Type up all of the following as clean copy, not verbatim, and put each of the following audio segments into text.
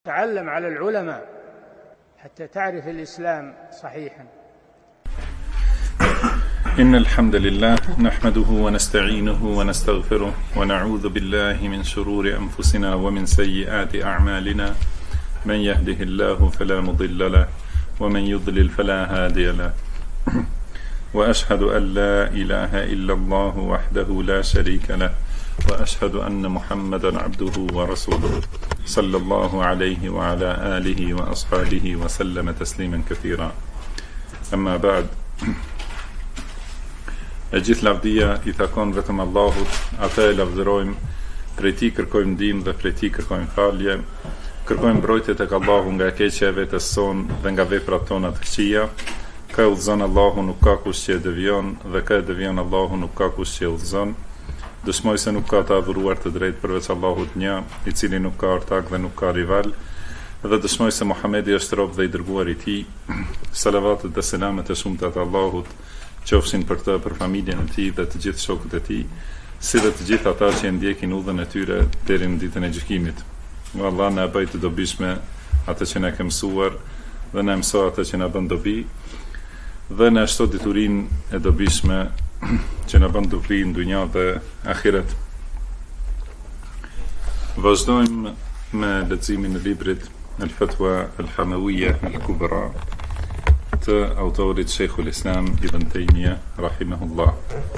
تعلم على العلماء حتى تعرف الإسلام صحيحا. إن الحمد لله نحمده ونستعينه ونستغفره ونعوذ بالله من شرور أنفسنا ومن سيئات أعمالنا، من يهده الله فلا مضل له ومن يضلل فلا هادي له، وأشهد أن لا إله إلا الله وحده لا شريك له، وأشهد أن محمدا عبده ورسوله صلى الله عليه وعلى آله وأصحابه وسلم تسليما كثيرا. أما بعد، e gjithë lavdia I takon vetëm Allahut, atë e lavdërojmë, prej Tij kërkojmë ndihmë dhe prej Tij kërkojmë falje, kërkojmë mbrojtje tek Allahu nga keqja e vetes sonë dhe nga veprat tona të këqija. Ka e udhëzon Allahu, nuk ka kush që e devion, dhe ka e devion Allahu, nuk ka kush që e udhëzon. Dëshmoj se nuk ka të adhuruar të drejtë përveç Allahut një, I cili nuk ka ortak dhe nuk ka rival, dhe dëshmoj se Muhamedi është rob dhe I dërguar I Tij. Salavatet dhe selamet e shumta të Allahut qofshin për këtë, për familjen e tij dhe të gjithë shokët e tij, si dhe të gjithë ata që e ndjekin udhën e tyre deri në ditën e gjykimit. O Allah, na bëj të dobishme atë që na ke mësuar dhe na mëso atë që na bën dobi, dhe na shto diturinë e dobishme që na bën dobi në dunja dhe ahiret. Vazhdojmë me leximin e librit Al-Fatwa Al-Hamawiyya Al-Kubra të autorit Sheikhul Islam Ibn Taymiyah rahimahullah.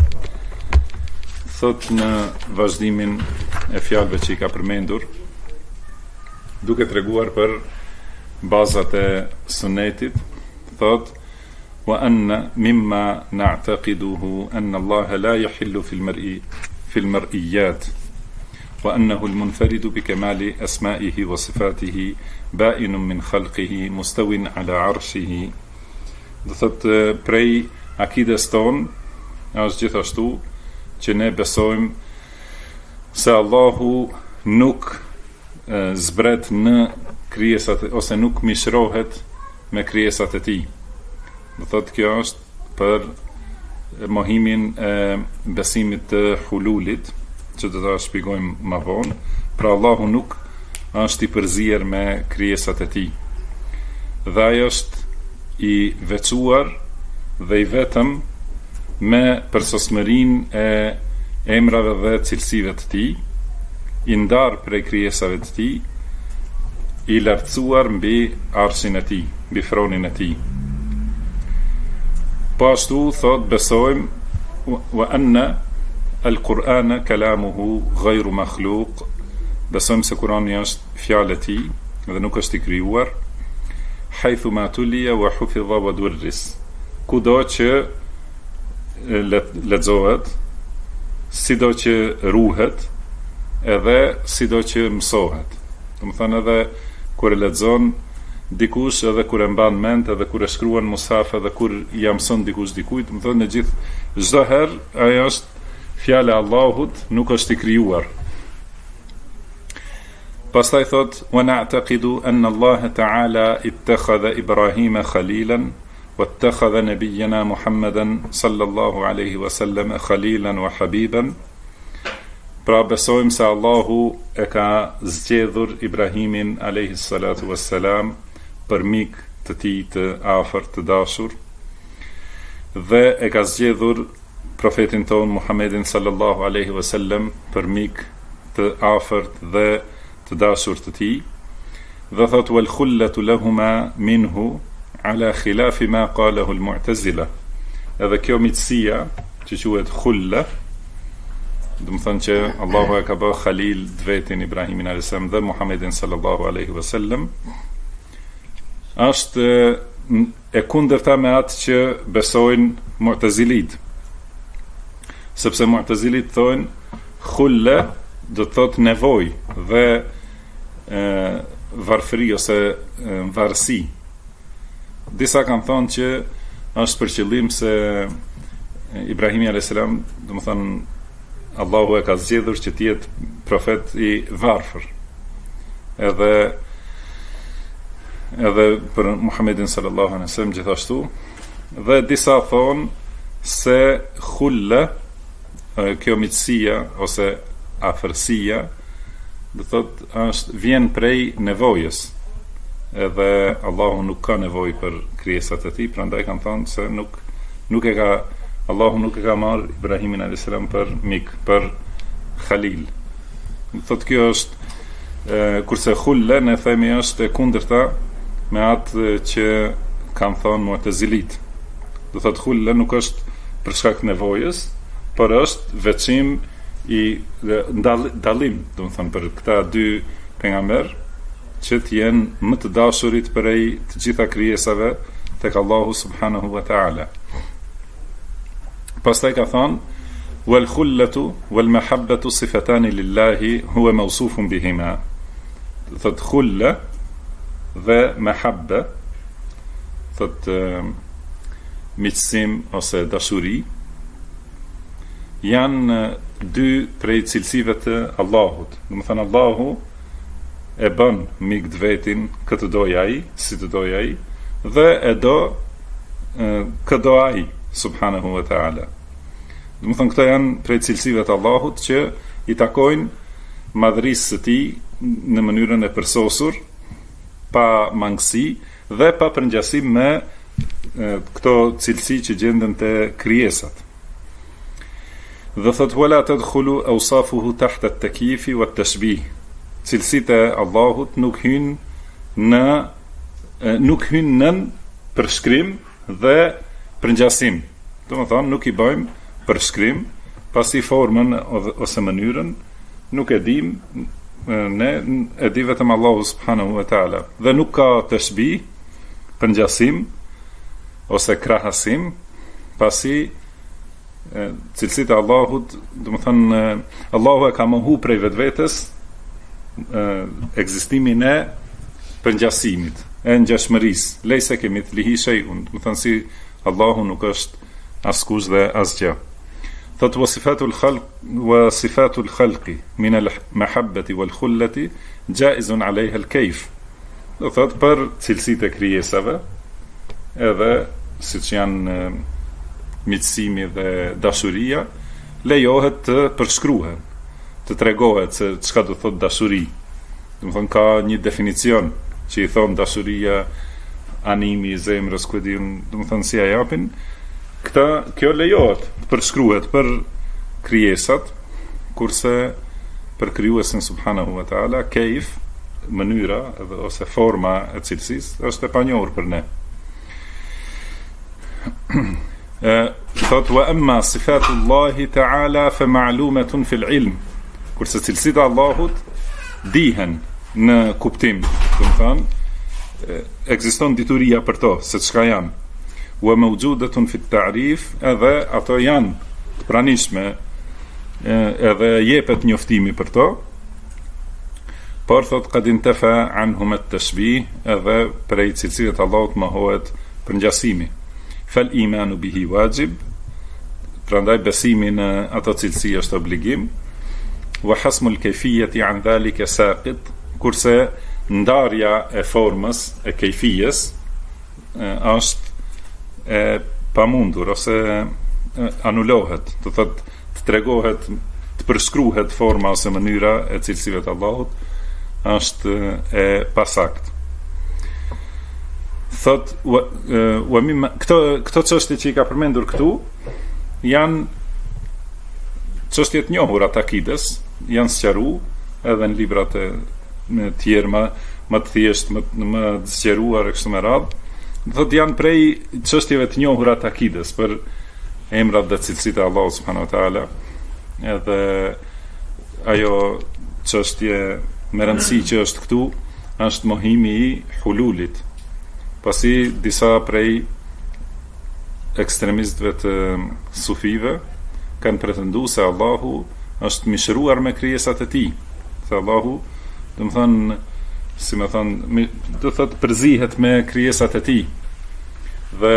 Thot në vazhdimin e fjalëve që I ka përmendur, duke treguar për bazat e sunetit, thot: wa anna mimma na'taqiduhu anna Allah la yahillu fil mar'iyat wa annahu al-munfarid bi kamali asma'ihi wa sifatihi ba'inun min khalqihi mustawin ala 'arshihi. Do thot, prej akides ton është gjithashtu që ne besojmë se Allahu nuk zbret në krijesat, ose nuk mishrohet me krijesat e Tij. Do thot, kjo është për mohimin e besimit të hululit, që do ta shpjegojmë më vonë. Pra Allahu nuk është I përzier me krijesat e Tij, dhe ai është I veçuar dhe I vetëm me përsosmërinë e emrave dhe cilësive të Tij, I ndar prej krijesave të Tij, I lartësuar mbi arshin e Tij, mbi fronin e Tij. Po ashtu thot, besojmë wa anna al-Qur'ana kalamuhu ghayru makhluq, besojmë se Kurani është fjalë e Tij dhe nuk është I krijuar. Haythu ma tuliya wa hufidha wa durris, kudo që lexohet, sido që ruhet, edhe sido që mësohet. Do të thonë, edhe kur e lexon dikush, edhe kur e mban mend, edhe kur e shkruan mushaf, edhe kur ja mëson dikush dikujt, do të thonë, në gjithë çdo herë ajo është fjala e Allahut, nuk është I krijuar. Pastaj thot: wa na'taqidu anna Allah ta'ala ittakhadha Ibrahima khalilan wa ittakhadha nabiyyana Muhammadan sallallahu alaihi wasallam khalilan wa habiban. Pra besojmë se Allahu e ka zgjedhur Ibrahimin alayhi salatu wassalam për mik të Tij të afërt, të dashur, dhe e ka zgjedhur profetin ton Muhammedin sallallahu alaihi wasallam për mik të afërt dhe të dashur të Tij, dhe thot: wal khullatu lahuma minhu ala khilafi ma qalahu al mu'tazila. Edhe kjo miqësia që quhet khulla, do të thonë që Allahu e ka bërë khalil vetin Ibrahimin alayhis salam dhe Muhammedin sallallahu alaihi wasallam, është e kundërta me atë që besojnë mu'tazilit, sepse mu'tazilit thonë khulla do të thotë nevojë dhe varfëri ose varësi. Disa kanë thonë që është për qëllim se Ibrahimi alayhis salam, do të thonë, Allahu e ka zgjedhur që të jetë profet I varfër. Edhe për Muhammedin sallallahu alaihi wasallam gjithashtu. Dhe disa thonë se khulla, kjo miqësia ose afërsia, do thot, vjen prej nevojës, edhe Allahu nuk ka nevojë për krijesat e tij, prandaj kanë thënë se Allahu nuk e ka marrë Ibrahimin a.s. për mik, për Khalil. Thotë kjo është kurse khulla ne themi është e kundërta me atë që kanë thënë Mu'tazilit. Do thotë khulla nuk është për shkak nevojës, por është veçim i dallim, do të thënë, për këta dy pejgamber që të jenë më të dashurit prej të gjitha krijesave tek Allahu subhanahu wa ta'ala. Pastaj ka thënë wal khullatu wal mahabbatu sifatani lillahi huwa mawsufun bihima. Thot khulla dhe mahabba, thot miqësim ose dashuri, janë dy prej cilësive të Allahut. Do të thënë Allahu e bën mik të vetin këtë doj ai, si të doj ai, dhe e do këtë do ai subhanahu wa ta'ala. Do të thënë këto janë prej cilësive të Allahut që i takojnë madhërisë së tij në mënyrën e përsosur, pa mangësi dhe pa përngjasim me këto cilësi që gjenden te krijesat. Dhe thot wala tadkhulu awsafuhu tahta at-takyif wa at-tashbih. Cilësitë e Allahut nuk hynë në përshkrim dhe përngjasim. Domethënë nuk i bëjmë përshkrim, pasi formën ose mënyrën nuk e dim, ne e di vetëm Allahu subhanahu wa taala. Dhe nuk ka tashbih, përngjasim ose krahasim, pasi cilësitë e Allahut, do të thënë Allahu e ka mohu prej vetvetes ekzistimin e përngjasimit, e ngjashmërisë. Leysa kemithlihi shay'un, do të thënë si Allahu nuk është askush dhe asgjë. Thot wa sifatul khalqi min al-mahabbati wal khullati jaizun alayha al-kayf. Do thot për cilësitë e krijesave, edhe siç janë miqësimi dhe dashuria, lejohet të përshkruhen, të tregohet se çka do thot dashuri. Do të thonë ka një definicion që i thon dashuria, animi i zemrës, ku diun, do të thonë si ja japin. Kjo lejohet të përshkruhet për krijesat, kurse për krijuesin subhanahu wa taala kayf, mënyra ose forma e cilësisë është e panjohur për ne. Thot wa amma sifatullahi ta'ala fa ma'lumatun fil ilm. Kurse cilësitë e Allahut dihen në kuptim, do të thonë ekziston dituria për to, se çka janë. Wa mawjudatun fit ta'rif, edhe ato janë të pranishme, edhe jepet njoftimi për to. Por thot qad intafa anhum at-tashbih, edhe prej cilësive të Allahut mohohet përngjasimi. Fal imanu bihi wajib, prandaj besimi në ato cilësi është obligim. Wa hasmul kayfiyati an dhalika saqit, kurse ndarja e formës e kejfijes është e pamundur ose anulohet, do thotë të tregohet, të përshkruhet forma ose mënyra e cilësive të Allahut, është e pasakt. Thot këto çështje që i ka përmendur këtu janë çështje të njohura të akides, janë sqaruar edhe në librat e tjerë më të thjeshtë, më të sqaruar e kështu me radhë. Thot janë prej çështjeve të njohura të akides për emrat dhe cilësitë e Allahut subhanahu wa taala. Edhe ajo çështje me rëndësi që është këtu është mohimi i hululit. Pasi disa prej ekstremistëve të sufive kanë pretenduar se Allahu është mishëruar me krijesat e tij. Se Allahu, do të thonë, si më thonë, do thotë përzihet me krijesat e tij. Dhe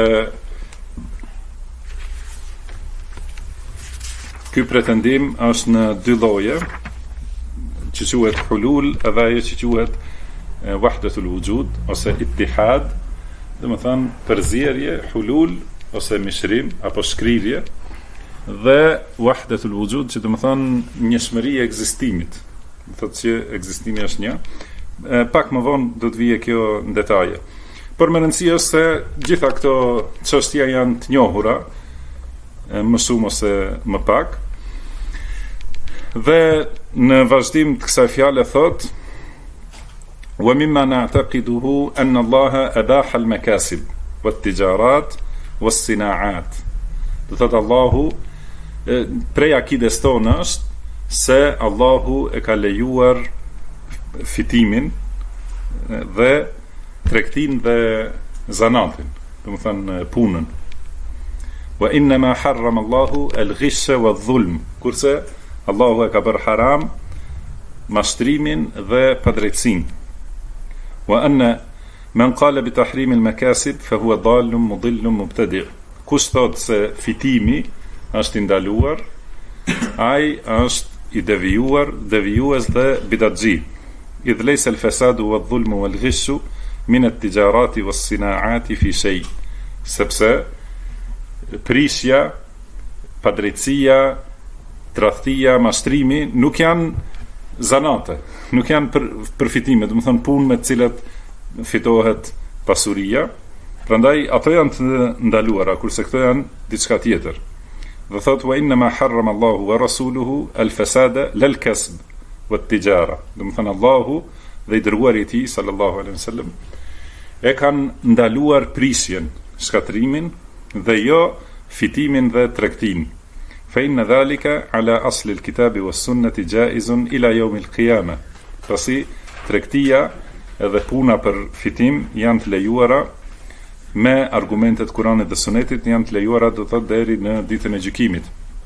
ky pretendim është në dy lloje, që quhet hulul edhe ajo që quhet wahdatul wujud ose ittihad, do të thonë përzierje, hulul ose mishrim apo shkrirje, dhe wahdatul wujud që do të thonë njëshmëri e ekzistimit. Do thotë që ekzistimi është një. pak më vonë do të vije kjo në detaje. Por më rëndësishme është se gjitha këto çështje janë të njohura, më shumë ose më pak. Dhe në vazhdim të kësaj fjale thot: "Wa mimma na'taqiduhu anna Allaha abaha al-makasib wat-tijarat was-sina'at." Do thot Allahu, prej akides tonë është se Allahu e ka lejuar fitimin dhe tregtin dhe zanatin, do të thënë punën. Wa innama harrama Allahu al-ghisha wa-dhulm. Kurse Allahu e ka bërë haram mashtrimin dhe padrejtësinë. Wa anna man qala bi tahrim al-makasib fa huwa dallun mudillun mubtadi'. Kush thot se fitimi është i ndaluar, ai është i devijues dhe bidatxhi. Idh laysa al-fasadu wa-dhulmu wal-ghishu min at-tijarati was-sina'ati fi shay. Sepse prishja, padrejtësia, tradhtia, mashtrimi nuk janë zanate, nuk janë përfitime, do të thonë punë me të cilat fitohet pasuria. Prandaj ato janë të ndaluara, kurse këto janë diçka tjetër. Dhe thot: "Wa inna ma harrama Allahu wa rasuluhu al-fasada lal-kasb wat-tijara." Do të thonë Allahu dhe i dërguari i tij sallallahu alaihi wasallam e kanë ndaluar prisjen, shkatrimin dhe jo fitimin dhe tregtin. Fa inna dhalika ala asli al-kitabi was-sunnati jaizun ila yawm al-qiyamah. Pasi tregtia edhe puna për fitim janë të lejuara me argumentet Kuranit dhe Sunetit, janë të lejuara do thot deri në ditën e gjykimit.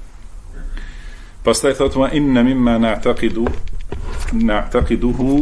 Pastaj thot: "Wa inna mimma na'taqiduhu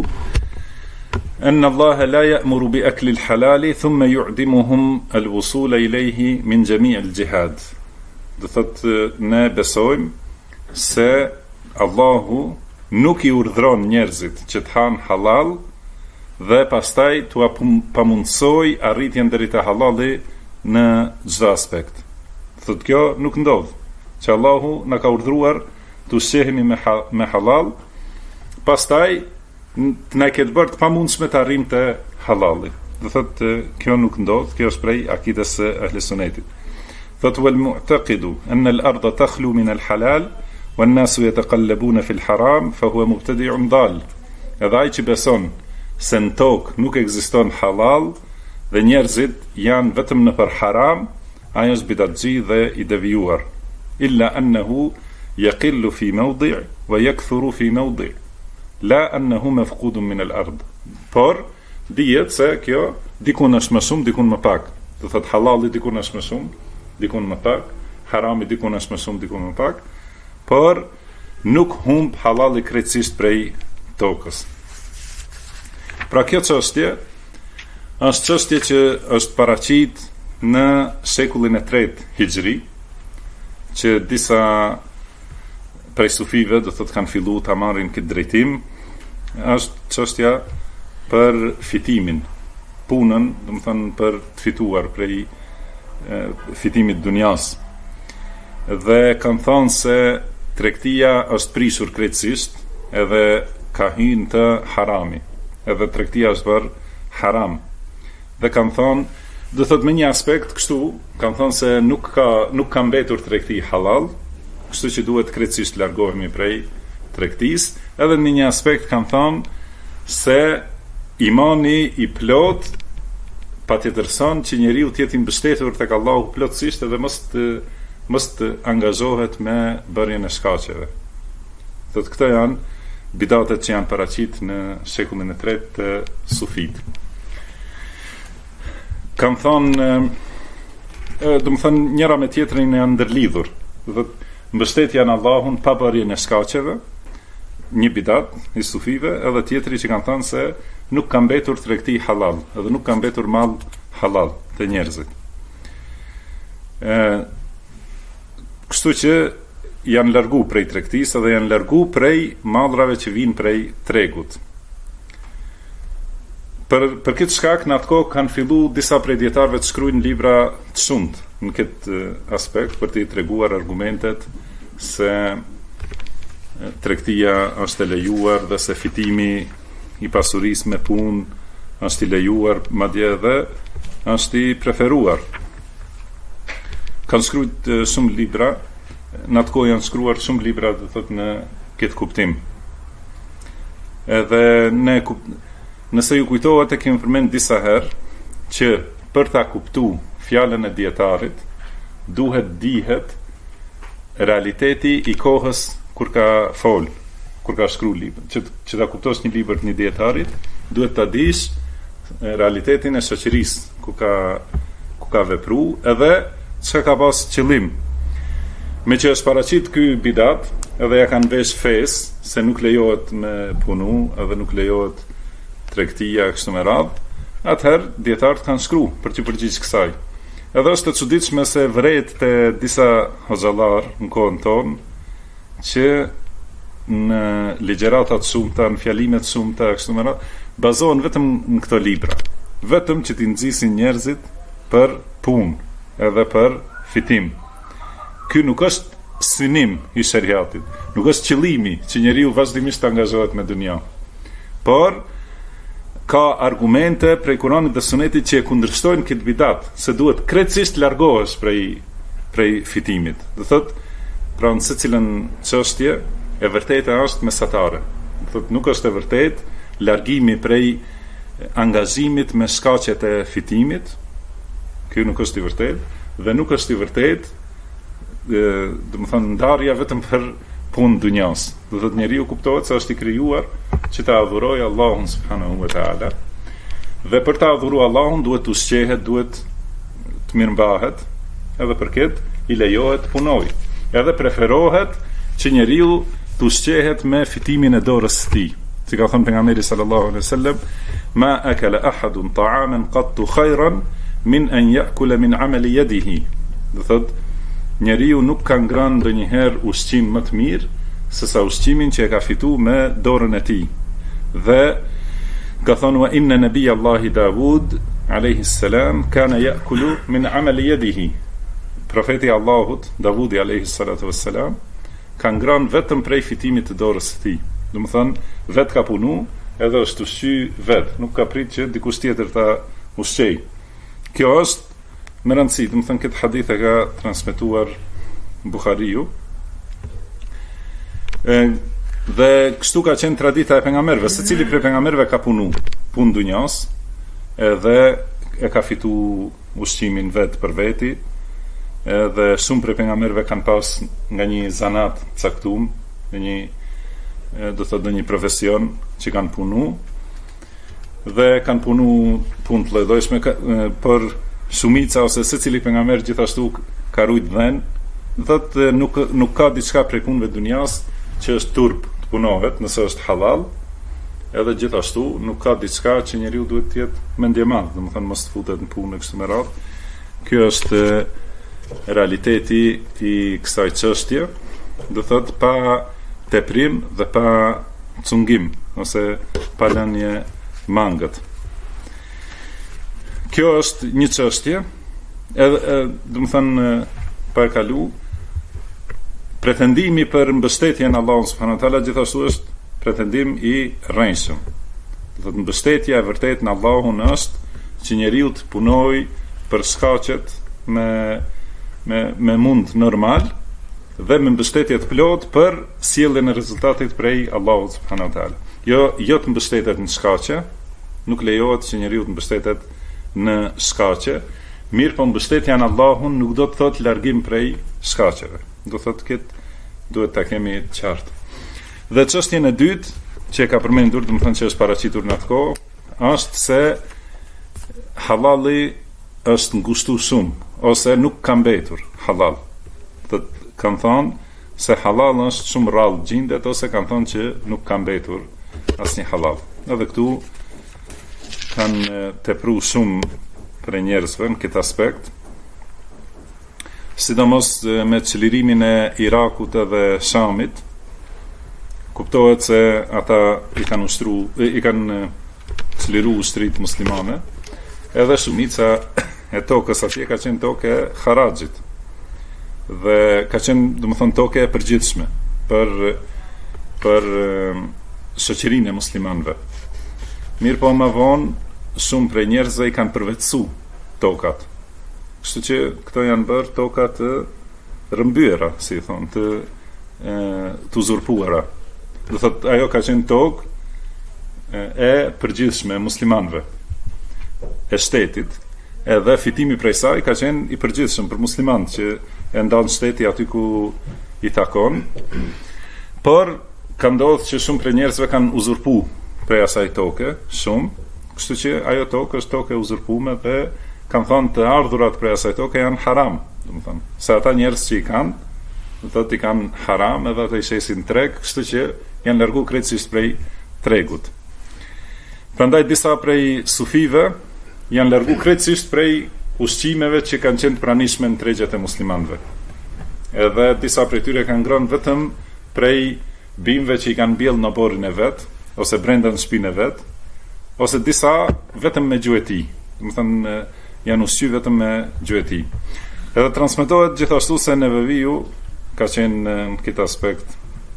anna Allah la ya'muru bi akli al-halal thumma yu'dimuhum al-wusul ilayhi min jami' al-jihad." Do thot ne besojmë se Allahu nuk i urdhron njerëzit që të hanë halal dhe pastaj t'u pamundsoj arritjen deri te halali në çdo aspekt. Thot kjo nuk ndodh, që Allahu na ka urdhëruar të ushqehemi me halal, pastaj të na ketë bërë të pamundshme të arrijmë te halali. Do thot kjo nuk ndodh, kjo është prej akides së Ahlis Sunnetit. Thot: "Wal mu'taqidu anna al-ardha takhlu min al-halal wan-nasu yataqallabuna fi al-haram fa huwa mubtadi'un dal." Edhe ai që beson se në tokë nuk ekziston halal dhe njerëzit janë vetëm në për haram, ai është bidatxhi dhe i devijuar. Illa annahu yaqillu fi mawdi' wa yakthuru fi mawdi', la annahu mafqudun min al-ard. Por dihet se kjo dikun është më shumë, dikun më pak. Do thot halali dikun është më shumë, dikun më pak, harami dikun është më shumë, dikun më pak, por nuk humb halali krejtësisht prej tokës. Pra kjo çështje është çështje që është paraqit në shekullin e 3 Hijri, që disa prej sufive do thotë kanë filluar ta marrin këtë drejtim. Është çështja për fitimin, punën, do të thënë për të fituar prej fitimit dunjas. Dhe kanë thënë se tregtia është prishur krejtësisht edhe ka hyrë të harami, edhe tregtia është bërë haram. Dhe kanë thënë, do thot me një aspekt kështu, kanë thënë se nuk ka mbetur tregti halal, kështu që duhet krejtësisht largohemi prej tregtisë. Edhe në një aspekt kanë thënë se imani i plot patjetërson që njeriu të jetë i mbështetur tek Allahu plotësisht edhe mos të angazhohet me bërjen e shkaqeve. Thot këto janë bidatet që janë paraqit në shekullin e 3 të sufit. Kanë thonë, do të thënë njëra me tjetrin janë ndërlidhur. Dhe mbështetja në Allahun pa bërjen e shkaqeve, një bidat i sufive, edhe tjetri që kanë thënë se nuk ka mbetur tregti halal, edhe nuk ka mbetur mall halal të njerëzit. Kështu që janë largu prej tregtisë dhe janë largu prej mallrave që vinë prej tregut. Për këtë shkak në atë kohë kanë fillu disa prej dietarëve të shkruajnë libra të shumtë në këtë aspekt për të treguar argumentet se tregtia është e lejuar dhe se fitimi i pasurisë me punë, është i lejuar, madje edhe është i preferuar. Kanë shkruar shumë libra, në atë kohë janë shkruar shumë libra, do thotë në këtë kuptim. Edhe nëse ju kujtohet, e kemi përmend disa herë që për ta kuptuar fjalën e dietarit duhet dihet realiteti i kohës kur ka fol, kur ka shkruar librin. Që ta kuptosh një libër të një dietarit, duhet ta dish realitetin e shoqërisë ku ka vepruar edhe çka ka pas qëllim. Me që është paraqit ky bidat, edhe ja kanë vesh fes se nuk lejohet me punu, edhe nuk lejohet tregtia kështu me radhë, atëherë dietarët kanë shkruar për të përgjigjur kësaj. Edhe është e çuditshme se vret te disa hoxhallar në kohën tonë që në ligjërata të shumta, në fjalimet të shumta kështu me radhë, bazohen vetëm në këto libra, vetëm që t'i nxisin njerëzit për punë edhe për fitim. Ky nuk është synim i shariatit, nuk është qëllimi që njeriu vazhdimisht të angazhohet me dunja, por ka argumente prej Kuranit dhe Sunetit që e kundërshtojnë këtë bidat, se duhet krejtësisht largohesh prej fitimit. Do thotë, pra në secilën çështje e vërteta është mesatare. Do thotë, nuk është e vërtetë largimi prej angazhimit me shkaqet e fitimit. Ky nuk është i vërtetë, dhe nuk është i vërtetë domethënë ndarja vetëm për punë dunjas. Do thotë njeriu kuptohet se është i krijuar që ta adhurojë Allahun subhanahu wa taala. Dhe për ta adhuruar Allahun duhet të ushqehet, duhet të mirëmbahet, edhe për këtë i lejohet punoj. Edhe preferohet që njeriu të ushqehet me fitimin e dorës së tij. Si ka thënë pejgamberi sallallahu alaihi wasallam, ma akala ahadun ta'aman qattu khayran min an ya'kula min amali yadihi. Do thotë njeriu nuk ka ngrënë ndonjëherë ushqim më të mirë se sa ushqimin që e ka fituar me dorën e tij. Dhe ka thënë wa inna nabiyallahi Davud alayhi salam kana ya'kulu min amali yadihi. Profeti i Allahut Davudi alayhi salatu wassalam ka ngrënë vetëm prej fitimit të dorës së tij. Domethënë vet ka punu, edhe është ushqy vet, nuk ka prit që dikush tjetër ta ushqej. Kjo është me rëndësi, domethënë këtë hadith e ka transmetuar Buhariu. Dhe kështu ka qenë tradita e pejgamberëve, secili prej pejgamberëve ka punu punë dunjas, edhe e ka fitu ushqimin vet për veti, edhe shumë prej pejgamberëve kanë pas nga një zanat caktuar, një do thotë në një profesion që kanë punu, dhe kanë punu punë të lloj-llojshme, por shumica ose secili pejgamber gjithashtu ka rujt dhen, thotë nuk ka diçka prej punëve dunjas që është turp të punohet nëse është halal, edhe gjithashtu nuk ka diçka që njeriu duhet të jetë me ndjemat, domethënë mos të futet në punë kështu me radhë. Ky është realiteti i kësaj çështje, do thotë pa teprim dhe pa cungim ose pa lënie mangët. Kjo është një çështje, edhe domethënë pa e kalu, pretendimi për mbështetjen Allahut subhanahu wa taala gjithashtu është pretendim i rrënjshëm. Do thotë mbështetja e vërtetë në Allahun është që njeriu të punojë për shkaqet me mund normal dhe me mbështetje të plot për sjelljen e rezultatit prej Allahut subhanahu wa taala. Jo të mbështetet në shkaqe, nuk lejohet që njeriu të mbështetet në shkaqe, mirë po mbështetja në Allahun nuk do të thotë largim prej shkaqeve. Do thotë këtë duhet ta kemi qartë. Dhe çështjen e dytë që e ka përmendur, domethënë që është paraqitur në atë kohë, është se halali është ngushtuar shumë ose nuk ka mbetur halal. Kanë thonë se halal është shumë rrallë gjindet, ose kanë thonë që nuk ka mbetur asnjë halal. Edhe këtu kanë tepru shumë për njerëzve në këtë aspekt, sidomos me çlirimin e Irakut edhe Shamit. Kuptohet se ata i kanë çliruar ushtrit muslimane, edhe shumica e tokës atje ka qenë tokë haraxhit, dhe ka qenë domethënë tokë e përgjithshme për shoqërinë e muslimanëve. mirë po më vonë shumë prej njerëzve i kanë përvetësu tokat. Kështu që këto janë bërë toka të rëmbyera, si thonë, të uzurpuara. Do thotë ajo ka qenë tokë e përgjithshme muslimanëve, e shtetit, edhe fitimi prej saj ka qenë i përgjithshëm për muslimanët që e ndan shteti aty ku i takon. Por ka ndodhur që shumë prej njerëzve kanë uzurpu prej asaj toke, shumë, kështu që ajo tokë është tokë e uzurpuar dhe kanë thënë të ardhurat prej asaj toke janë haram, domethënë, se ata njerëz që i kanë, do thotë i kanë haram edhe ata i shesin treg, kështu që janë largu krejtësisht prej tregut. Prandaj disa prej sufive janë largu krejtësisht prej ushqimeve që kanë qenë pranishme në tregjet e muslimanëve. Edhe disa prej tyre kanë ngrënë vetëm prej bimëve që i kanë mbjellë në borrin e vet, ose brenda në shtëpinë e vet, ose disa vetëm me gjueti. Domethënë janë ushqyer vetëm me gjueti. Edhe transmetohet gjithashtu se Neveviu ka qenë në këtë aspekt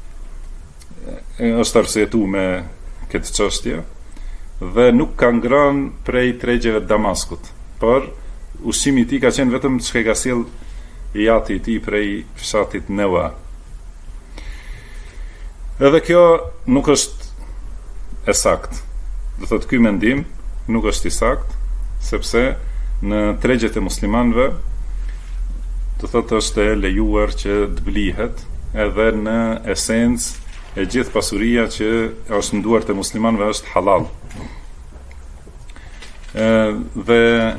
është arsyetuar me këtë çështje dhe nuk ka ngrënë prej tregjeve të Damaskut, por ushqimi i tij ka qenë vetëm çka ka sjell jati i tij prej fshatit Newa. Edhe kjo nuk është e saktë. Do thotë ky mendim nuk është i saktë, sepse në tregjet e muslimanëve do thotë është e lejuar që të blihet, edhe në esencë e gjithë pasuria që është në duart e muslimanëve është halal. Dhe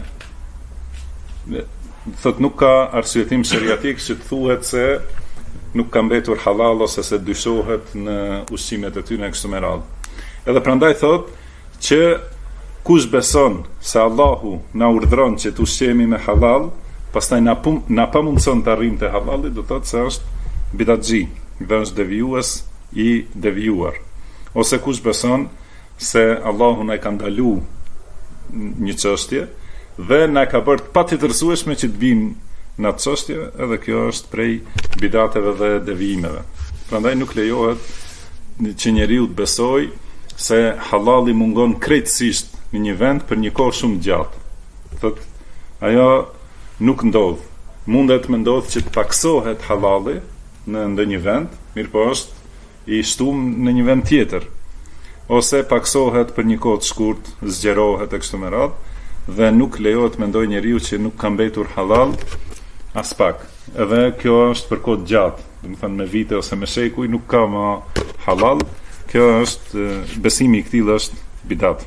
thotë nuk ka arsyetim sheriatik që të thuhet se nuk ka mbetur halal ose se dyshohet në ushqimet e tyre kështu me radhë. Edhe prandaj thotë që kush beson se Allahu na urdhëron që të ushqemi me halal, pastaj na pamundson të arrijmë te halali, do thotë se është bidatxhi, dhe është devijues i devijuar. Ose kush beson se Allahu na ka ndaluar një çështje dhe na ka bërë patjetërsueshme që të bimë në atë çështje, edhe kjo është prej bidateve dhe devijimeve. Prandaj nuk lejohet që njeriu të besojë se halali mungon krejtësisht në një vend për një kohë shumë gjatë. Thotë, ajo nuk ndodh. Mundet me ndodh që të paksohet halali në ndonjë vend, mirë po është i shtuar në një vend tjetër, ose paksohet për një kohë të shkurt, zgjerohet e kështu me radhë, dhe nuk lejohet mendoj njeriu që nuk ka mbetur halal as pak. Edhe kjo është për kohë gjatë, domethënë me vite ose me shekuj nuk ka më halal. Kjo është besimi i këtij është bidat.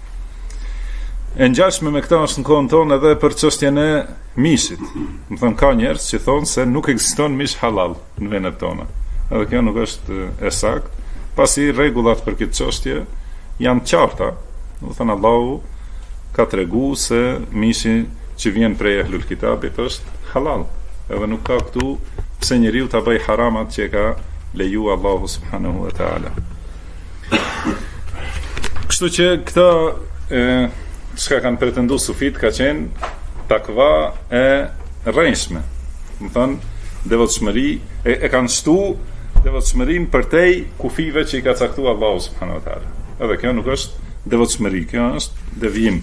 E ngjashme me këtë është në kohën tonë edhe për çështjen e mishit. Domethënë ka njerëz që thonë se nuk ekziston mish halal në vendet tona. Edhe kjo nuk është e saktë, pasi rregullat për këtë çështje janë të qarta. Domethënë Allahu ka treguar se mishi që vjen prej Ahlul Kitabit është halal, edhe nuk ka këtu pse njeriu ta bëj haramat që ka leju Allahu subhanahu wa taala. Kështu që këto çka kanë pretenduar sufit ka qenë takva e rrejshme. Do thonë devotshmëri e kanë shtu devotshmërinë përtej kufive që i ka caktuar Allahu subhanahu wa taala. Edhe kjo nuk është devotshmëri, kjo është devijim.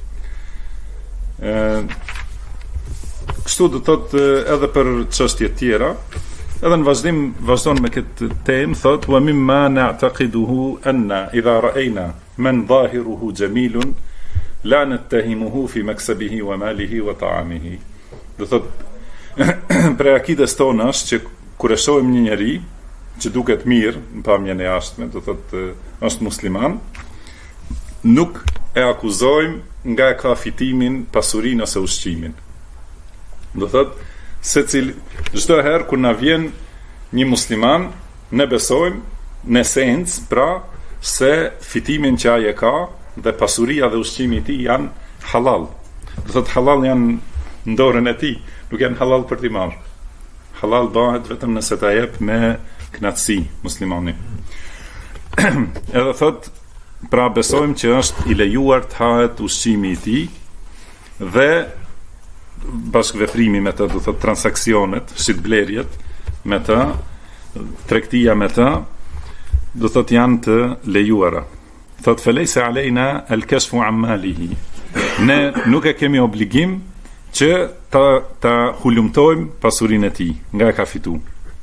Kështu do thotë edhe për çështje të tjera, edhe në vazhdim vazhdon me këtë temë, thotë wa mimma na'taqiduhu anna idha ra'ayna man zahiruhu jamilun la nattahimuhu fi maksabihi wa malihi wa ta'amihi. Do thotë për akides tonë është që kur e shohim një njeri që duket mirë në pamjen e jashtme, do thotë është musliman, nuk e akuzojmë nga e ka fitimin, pasurinë ose ushqimin. Do thotë, çdo herë kur na vjen një musliman, ne besojmë në esencë pra se fitimin që ai e ka dhe pasuria dhe ushqimi i tij janë halal. Do thotë halal janë në dorën e tij, nuk janë halal për t'i marrë. Halal bëhet vetëm nëse ta jep me knatësi muslimani. Edhe thotë, pra besojmë që është i lejuar të hahet ushqimi i tij dhe bashkëveprimi me të, do thotë transaksionet, shitblerjet me të, tregtia me të, do thotë janë të lejuara. thot felejse alejna el kashfu ammalihi. Ne nuk e kemi obligim që ta hulumtojmë pasurinë e tij, nga ka fitu.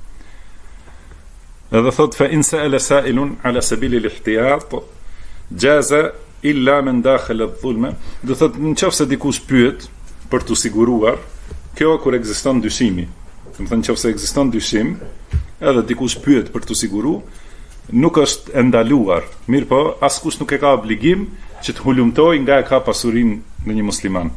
Edhe thot fa in sa'ala sa'ilun ala sabili al-ihtiyat jaza illa man dakhala adh-dhulma. Do thot nëse dikush pyet për tu siguruar, kjo kur ekziston dyshimi. Do të thënë nëse ekziston dyshim, edhe dikush pyet për tu siguru, nuk është e ndaluar. Mirë po, askush nuk e ka obligim që të hulumtoj nga e ka pasurinë në një musliman.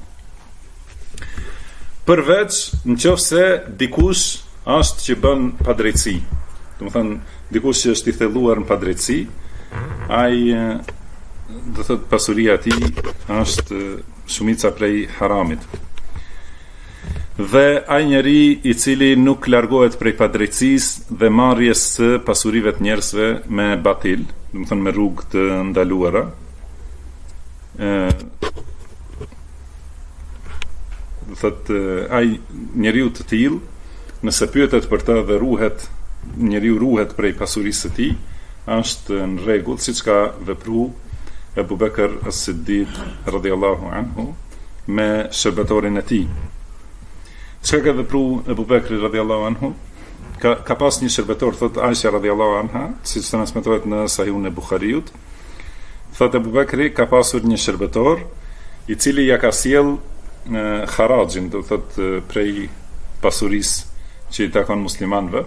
Përveç nëse dikush është që bën padrejtësi. Do të thënë dikush që është i thelluar në padrejtësi, ai do thot pasuria e tij është shumica prej haramit. Dhe ai njeri i cili nuk largohet prej padrejtësisë dhe marrjes së pasurive të njerëzve me batil, do të thënë me rrugë të ndaluara, do thot ai njeriu të tillë, nëse pyetet për të dhe njeriu ruhet prej pasurisë së tij, është në rregull, siç ka vepruar Ebu Bekr as-Siddiq radhiyallahu anhu me shërbetorin e tij. Çka ka vepruar Ebu Bekri radhiyallahu anhu? Ka pas një shërbetor, thot Aisha radhiyallahu anha, siç transmetohet në Sahihun e Buhariut. Thot Ebu Bekri ka pasur një shërbetor i cili ja ka sjell harajin, do thot prej pasurisë që i takon muslimanëve.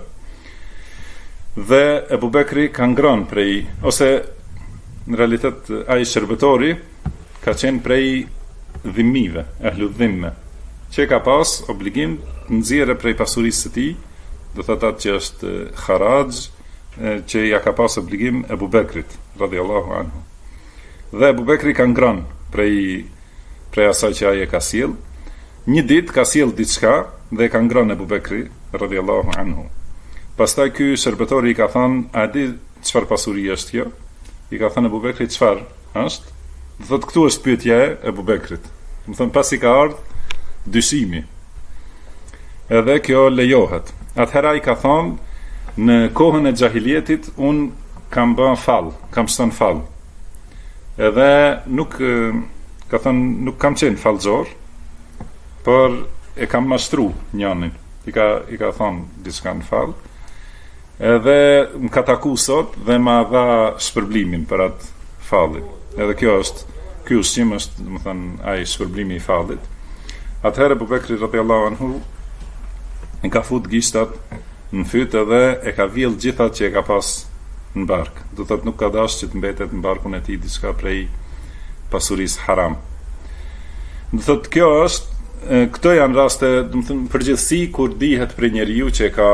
Dhe Ebu Bekri ka ngrënë prej, ose në realitet ai shërbetori ka qenë prej dhimmive, ehlu dhimme, që ka pas obligim të nxjerrë prej pasurisë së tij, do thotë atë që është haraj, që ja ka pas obligim Ebu Bekrit radhiyallahu anhu. Dhe Ebu Bekri ka ngrënë prej asaj që ai e ka sjell. Një ditë ka sjell diçka dhe ka ngrënë Ebu Bekri radhiyallahu anhu. Pastaj ky shërbetori i ka thënë, a di çfarë pasuri është kjo? I ka thënë Ebu Bekri, çfarë është? Do thotë këtu është pyetja e Ebu Bekrit. Do thonë pasi ka ardhur dyshimi. Edhe kjo lejohet. Atëhera i ka thonë, në kohën e xahilietit un kam bën fall, kam shton fall. Edhe nuk ka thënë nuk kam qenë fallxor, por e kam mashtru njënin. I ka thonë diçka në fall. Edhe më ka taku sot dhe ma dha shpërblimin për atë fallit. Edhe ky ushqim është, do të thënë, ai shpërblimi i fallit. Atëherë Abu Bekri radhiyallahu anhu i ka fut gishtat në fyt edhe e ka vjell gjithat që e ka pas në bark. Do thotë nuk ka dashur që të mbetet në barkun e tij diçka prej pasurisë haram. Do thotë kjo është, këto janë raste, do të thënë, përgjithësi kur dihet për njeriu që ka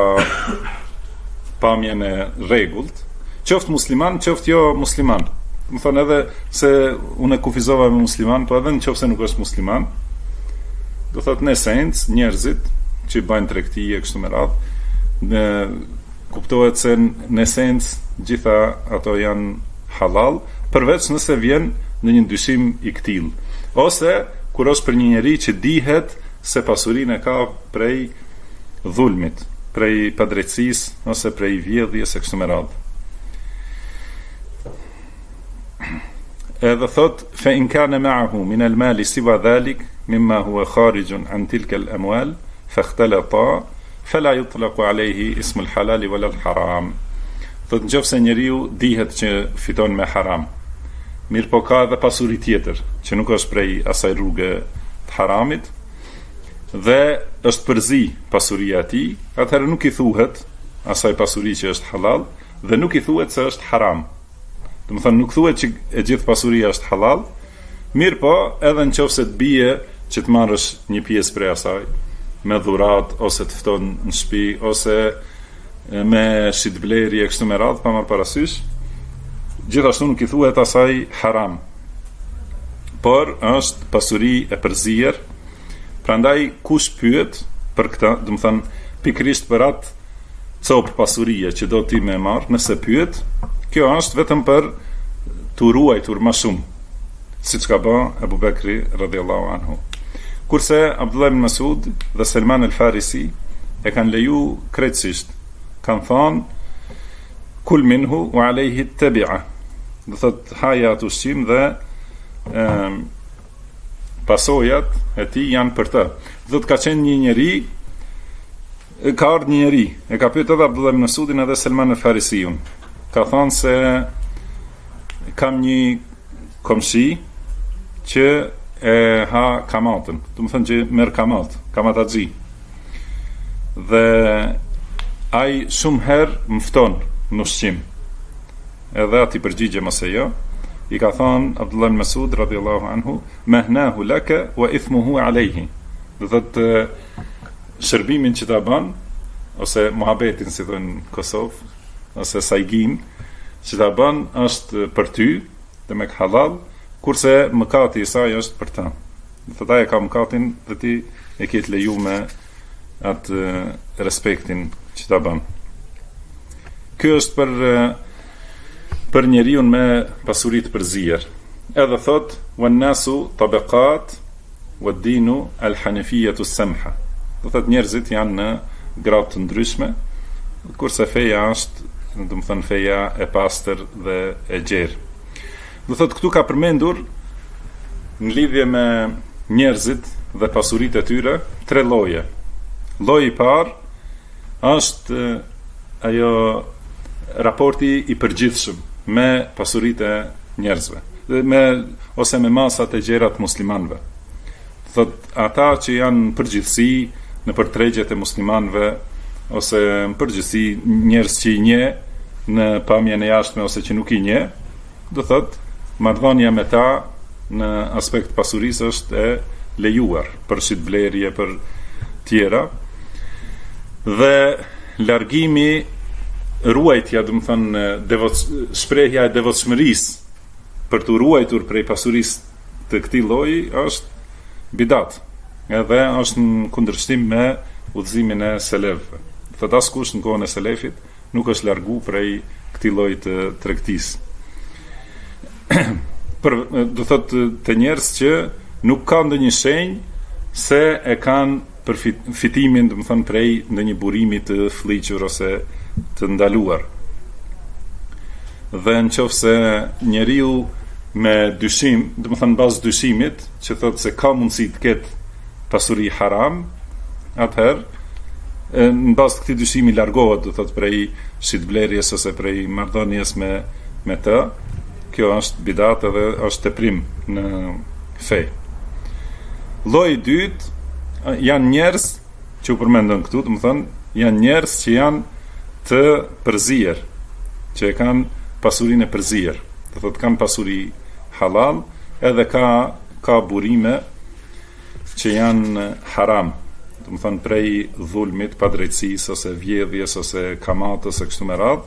pamjen e rregullt, qoftë musliman, qoftë jo musliman. Më thonë edhe se unë e kufizova me musliman, po edhe në qoftë se nuk është musliman, do thotë në esencë njerëzit që bëjnë tregti e kështu me radhë, kuptohet se në esencë gjitha ato janë halal, përveç nëse vjen në një dyshim i këtill, ose kur është për një njeri që dihet se pasurinë e ka prej dhulmit, prej padrejtësisë ose prej vjedhjes e kështu me radhë. Edhe thot fa in kana ma'ahu min al-mali siwa dhalik mimma huwa kharijun an tilka al-amwal fakhtalata fala yutlaqu alayhi ismu al-halal wala al-haram. Thot nëse njeriu dihet që fiton me haram, mirë po ka edhe pasuri tjetër që nuk është prej asaj rruge të haramit, dhe është përzi pasuria e tij, atëherë nuk i thuhet asaj pasuri që është halal dhe nuk i thuhet se është haram. Do të thënë nuk thuhet që e gjithë pasuria është halal, mirë po edhe nëse të bie që të marrësh një pjesë prej asaj me dhurat ose të fton në shtëpi ose me shitbleri e kështu me radhë pa marrë parasysh, gjithashtu nuk i thuhet asaj haram, por është pasuri e përzier. Prandaj kush pyet për këtë, do të thënë pikërisht për atë copë pasurie që do ti me marr, nëse pyet, kjo është vetëm për të ruajtur më shumë, siç ka bërë Abu Bekri radhiyallahu anhu. Kurse Abdullah ibn Mas'ud dhe Salman al-Farisi e kanë leju krejtësisht, kanë thënë kul minhu wa alayhi tabi'a. do thot haja atë ushqim dhe pasojat e tij janë për të. Do të ka qenë një njeri, ka ardhur një njeri, e ka pyetur edhe Abdullah ibn Mas'udin edhe Selman al-Farisiun. Ka thënë se kam një komshi që e ha kamatën, do të thënë që merr kamataxhi. Dhe ai shumë herë më fton në ushqim. Edhe ati përgjigje mos e jo. I ka thonë Abdullah ibn Mas'ud radhiyallahu anhu, mahnahu laka wa ithmuhu alayhi. Do thotë shërbimin që ta bën, ose muhabetin si thon në Kosovë, ose sajgin që ta bën është për ty, dhe me halal, kurse mëkati i saj është për ta. Do thotë ai ka mëkatin dhe ti e ke të leju me atë respektin që ta bën. Ky është për njeriu me pasuri të përzier. Edhe thot wan nasu tabaqat wad dinu al hanafiyatu samha. Do thot njerëzit janë në gradë të ndryshme, kurse feja është, do të thënë feja e pastër dhe e gjerë. Do thot këtu ka përmendur në lidhje me njerëzit dhe pasuritë e tyre 3 lloje. Lloji i parë është ajo raporti i përgjithshëm me pasuritë e njerëzve, ose me masat e gjera të muslimanëve. Thot ata që janë përgjithësi në përtregjet e muslimanëve, ose në përgjithësi njerëz që i njeh në pamjen e jashtme ose që nuk i njeh, do thot marrëdhënia me ta në aspekt pasurisë është e lejuar për shitblerje, për tjera, dhe largimi, ruajtja, do të thënë shprehja e devotshmërisë për të ruajtur prej pasurisë të këtij lloji është bidat. Edhe është në kundërshtim me udhëzimin e selefëve. Thot askush në kohën e selefit nuk është largu prej këtij lloji të tregtisë. Do thot të njerëz që nuk ka ndonjë shenjë se e kanë për fitimin, do të thënë prej ndonjë burimi të fllihur ose të ndaluar. Dhe nëse njeriu me dyshim, do të thënë bazë dyshimit, që thotë se ka mundësi të ketë pasuri haram, atëherë në bazë të këtij dyshimi largohet, do thotë prej shitblerjes ose prej marrëdhënies me të. Kjo është bidat edhe është teprim në fe. Lloji i dytë janë njerëz që u përmendën këtu, do të thënë janë njerëz që janë të përzier, që e kanë pasurinë e përzier. Do thotë kanë pasuri halal, edhe ka burime që janë haram. Do të thënë prej dhulmit, padrejtësisë ose vjedhjes ose kamatës e kështu me radhë,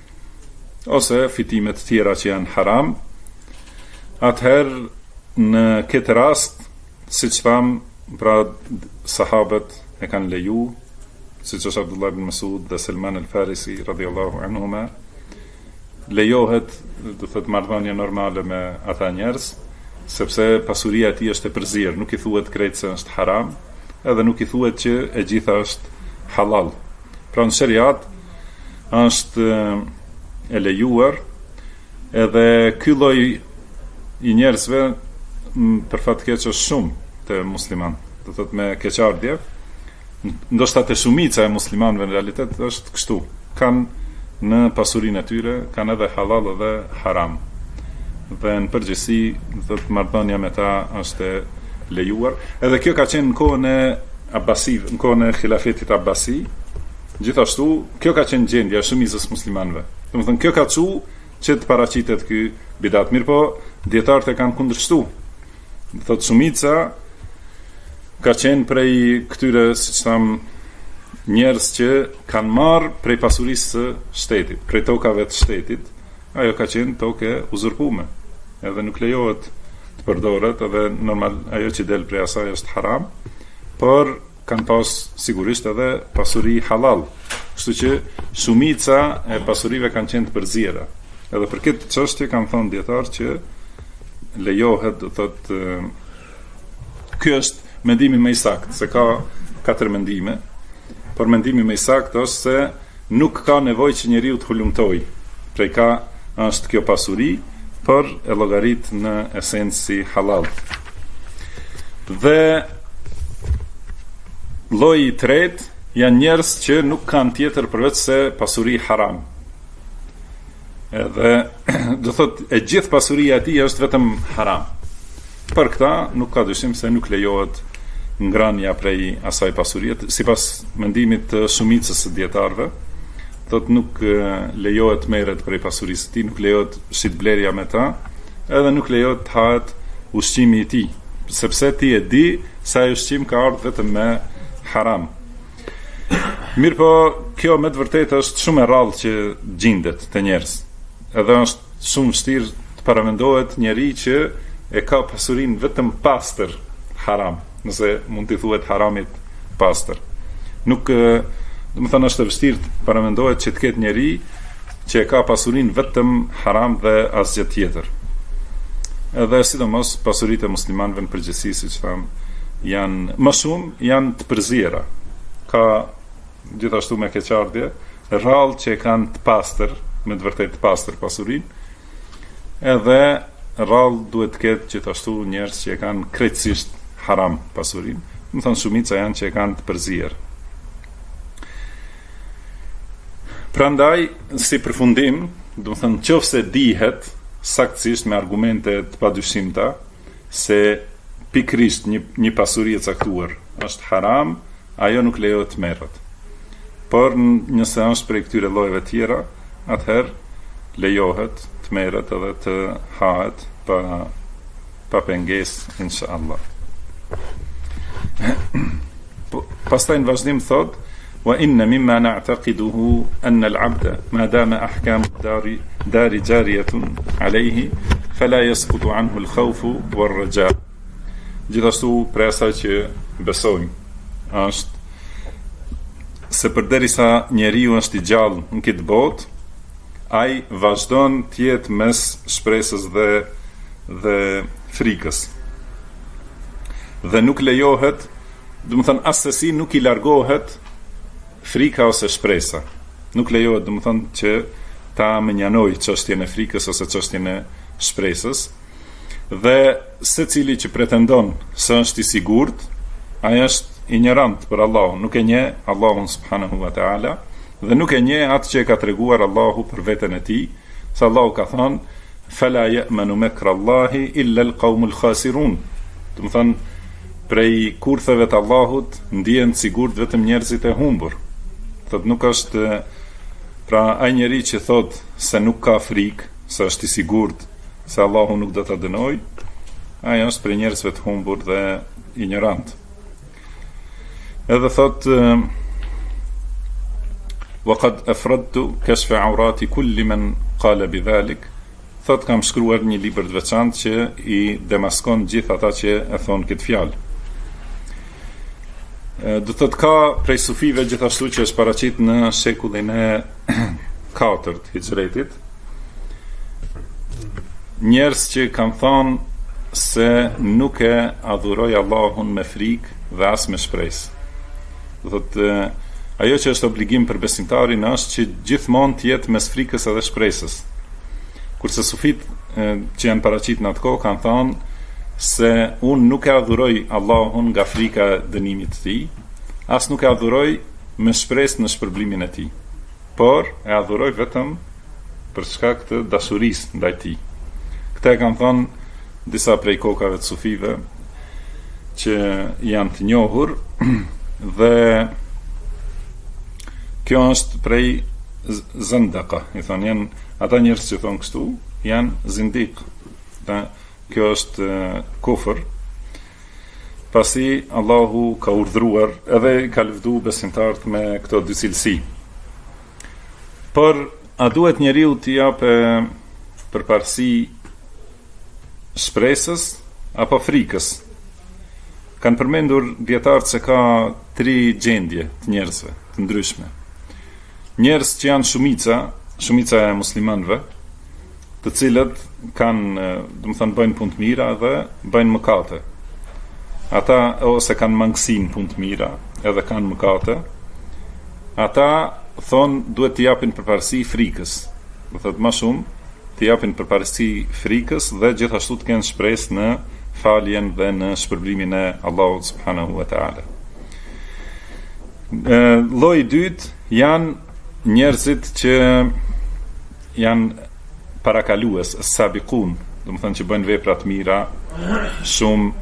ose fitimet të tjera që janë haram. Atëherë në këtë rast, siç tham, pra sahabët e kanë leju, siç është Abdullah ibn Mas'ud dhe Selman al-Farisi radhiyallahu anhuma, lejohet, do thotë marrëdhënie normale me ata njerëz, sepse pasuria e tij është e përzier, nuk i thuhet krejt se është haram, edhe nuk i thuhet që e gjitha është halal. Pra në shariat është e lejuar, edhe ky lloj i njerëzve për fat keq është shumë të musliman, do thotë me keqardhje. Ndoshta te shumica e muslimanëve në realitet është kështu. Kanë në pasurinë e tyre, kanë edhe halal edhe haram. Dhe në përgjithësi, do thotë marrëdhënia me ta është e lejuar. Edhe kjo ka qenë në kohën e Abbasive, në kohën e xhilafetit Abbasi. Gjithashtu, kjo ka qenë gjendja e shumicës muslimanëve. Domethënë kjo ka çu që të paraqitet ky bidat. Mirë po, dietarët e kanë kundërshtuar. Do thotë shumica ka qenë prej këtyre, siç tham, njerëz që kanë marrë prej pasurisë së shtetit, prej tokave të shtetit. Ajo ka qenë tokë uzurpume, edhe nuk lejohet të përdoret, edhe normal ajo që del prej asaj është haram, por kanë pas sigurisht edhe pasuri halal. Kështu që shumica e pasurive kanë qenë të përziera. Edhe për këtë çështje kanë thënë dietar që lejohet, do thotë, ky është mendimi më i saktë, se ka 4 mendime, por mendimi më i saktë është se nuk ka nevojë që njeriu të hulumtoj. Prej ka është kjo pasuri, por e llogarit në esencë si halal. Dhe lloji i tretë janë njerëz që nuk kanë tjetër përveç se pasuri haram. Edhe do thot e gjithë pasuria e tij është vetëm haram. Për këta nuk ka dyshim se nuk lejohet ngrania prej asaj pasurie, sipas mendimit të shumicës së dietarëve, thot nuk lejohet merret prej pasurisë së tij, nuk lejohet shitblerja me ta, edhe nuk lejohet të hahet ushqimi i tij, sepse ti e di se ai ushqim ka ardhur vetëm me haram. Mirë po, kjo me të vërtetë është shumë e rrallë që gjendet te njerëz. Edhe është shumë vështirë të paramendohet njeri që e ka pasurinë vetëm pastër haram, nëse mund t'i thuhet haramit pastër. Nuk, do të thënë është e vështirë të paramendohet që të ketë njeri që e ka pasurinë vetëm haram dhe asgjë tjetër. Edhe sidomos pasuritë e muslimanëve në përgjithësi, siç tham, janë më shumë janë të përziera. Ka gjithashtu me keqardhje rrallë që e kanë të pastër, me të vërtetë të pastër pasurinë, edhe rrallë duhet të ketë gjithashtu njerëz që e kanë krejtësisht haram pasurinë. Do të thonë shumica janë që e kanë të përzier. Prandaj, si përfundim, do të thonë nëse dihet saktësisht me argumente të padyshimta se pikrisht një pasuri e caktuar është haram, ajo nuk lejohet të merret. Por nëse është prej këtyre llojeve tjera, atëherë lejohet të merret edhe të hahet pa pengesë, inshallah. Pastaj në vazhdim thot: wa inna mimma na'taqiduhu anna al-'abda ma dama ahkam dari jariyatun alayhi fala yasqutu anhu al-khawfu war-raja. Gjithashtu për asaj që besojmë është se përderisa njeriu është i gjallë në këtë botë, ai vazhdon të jetë mes shpresës dhe frikës. Dhe nuk lejohet, do të thënë asesi nuk i largohet frika ose shpresa. Nuk lejohet, do të thënë që ta menjanoj çështjen e frikës ose çështjen e shpresës. Dhe secili që pretendon se është i sigurt, ai është ignorant për Allahun, nuk e njeh Allahun subhanahu wa ta'ala, dhe nuk e njeh atë që e ka treguar Allahu për veten e tij, se Allahu ka thënë: "Fala ya'manu makra Allahi illa al-qawmul khasirun." Do të thonë, prej kurtheve të Allahut ndihen sigurt vetëm njerëzit e humbur. Thot nuk është, pra ai njeri që thot se nuk ka frikë, se është i sigurt se Allahu nuk do ta dënoj, ai është prej njerëzve të humbur dhe ignorant. Edhe thot: "Waqad afradtu kashfa awrati kulli man qala bidhalik." Thot kam shkruar një libër të veçantë që i demaskon gjithë ata që e thon këtë fjalë. Do thot ka prej sufive gjithashtu që është paraqit në shekullin e 4 hijretit, njerëz që kanë thonë se nuk e adhuroj Allahun me frikë dhe as me shpresë. Do thot ajo që është obligim për besimtarin është që gjithmonë të jetë mes frikës edhe shpresës. Kurse sufit që janë paraqit në atë kohë kanë thonë se unë nuk e adhuroj Allahun nga frika e dënimit të tij, as nuk e adhuroj me shpresë në shpërblimin e tij, por e adhuroj vetëm për shkak të dashurisë ndaj tij. Këtë e kanë thonë disa prej kokave të sufive që janë të njohur dhe kjo është prej zëndaka, i thonë janë ata njerëz që thonë kështu, janë zindik. Dhe kjo është kufër. Pasi Allahu ka urdhëruar edhe ka lëvdu besimtarët me këto dy cilësi. Por a duhet njeriu t'i japë përparësi shpresës apo frikës? Kanë përmendur dietarët se ka 3 gjendje të njerëzve të ndryshme. Njerëz që janë shumica e muslimanëve, të cilët kanë, do të thënë, bëjnë punë të mira dhe bëjnë mëkate. Ata ose kanë mangësinë punë të mira, edhe kanë mëkate. Ata thonë duhet t'i japin përparësi frikës. Do thotë më shumë të japin përparësi frikës dhe gjithashtu të kenë shpresë në faljen dhe në shpërblimin e Allahut subhanahu wa taala. Lloji i dytë janë njerëzit që janë parakalues, sabiqun, do të thonë që bëjnë vepra të mira, shumë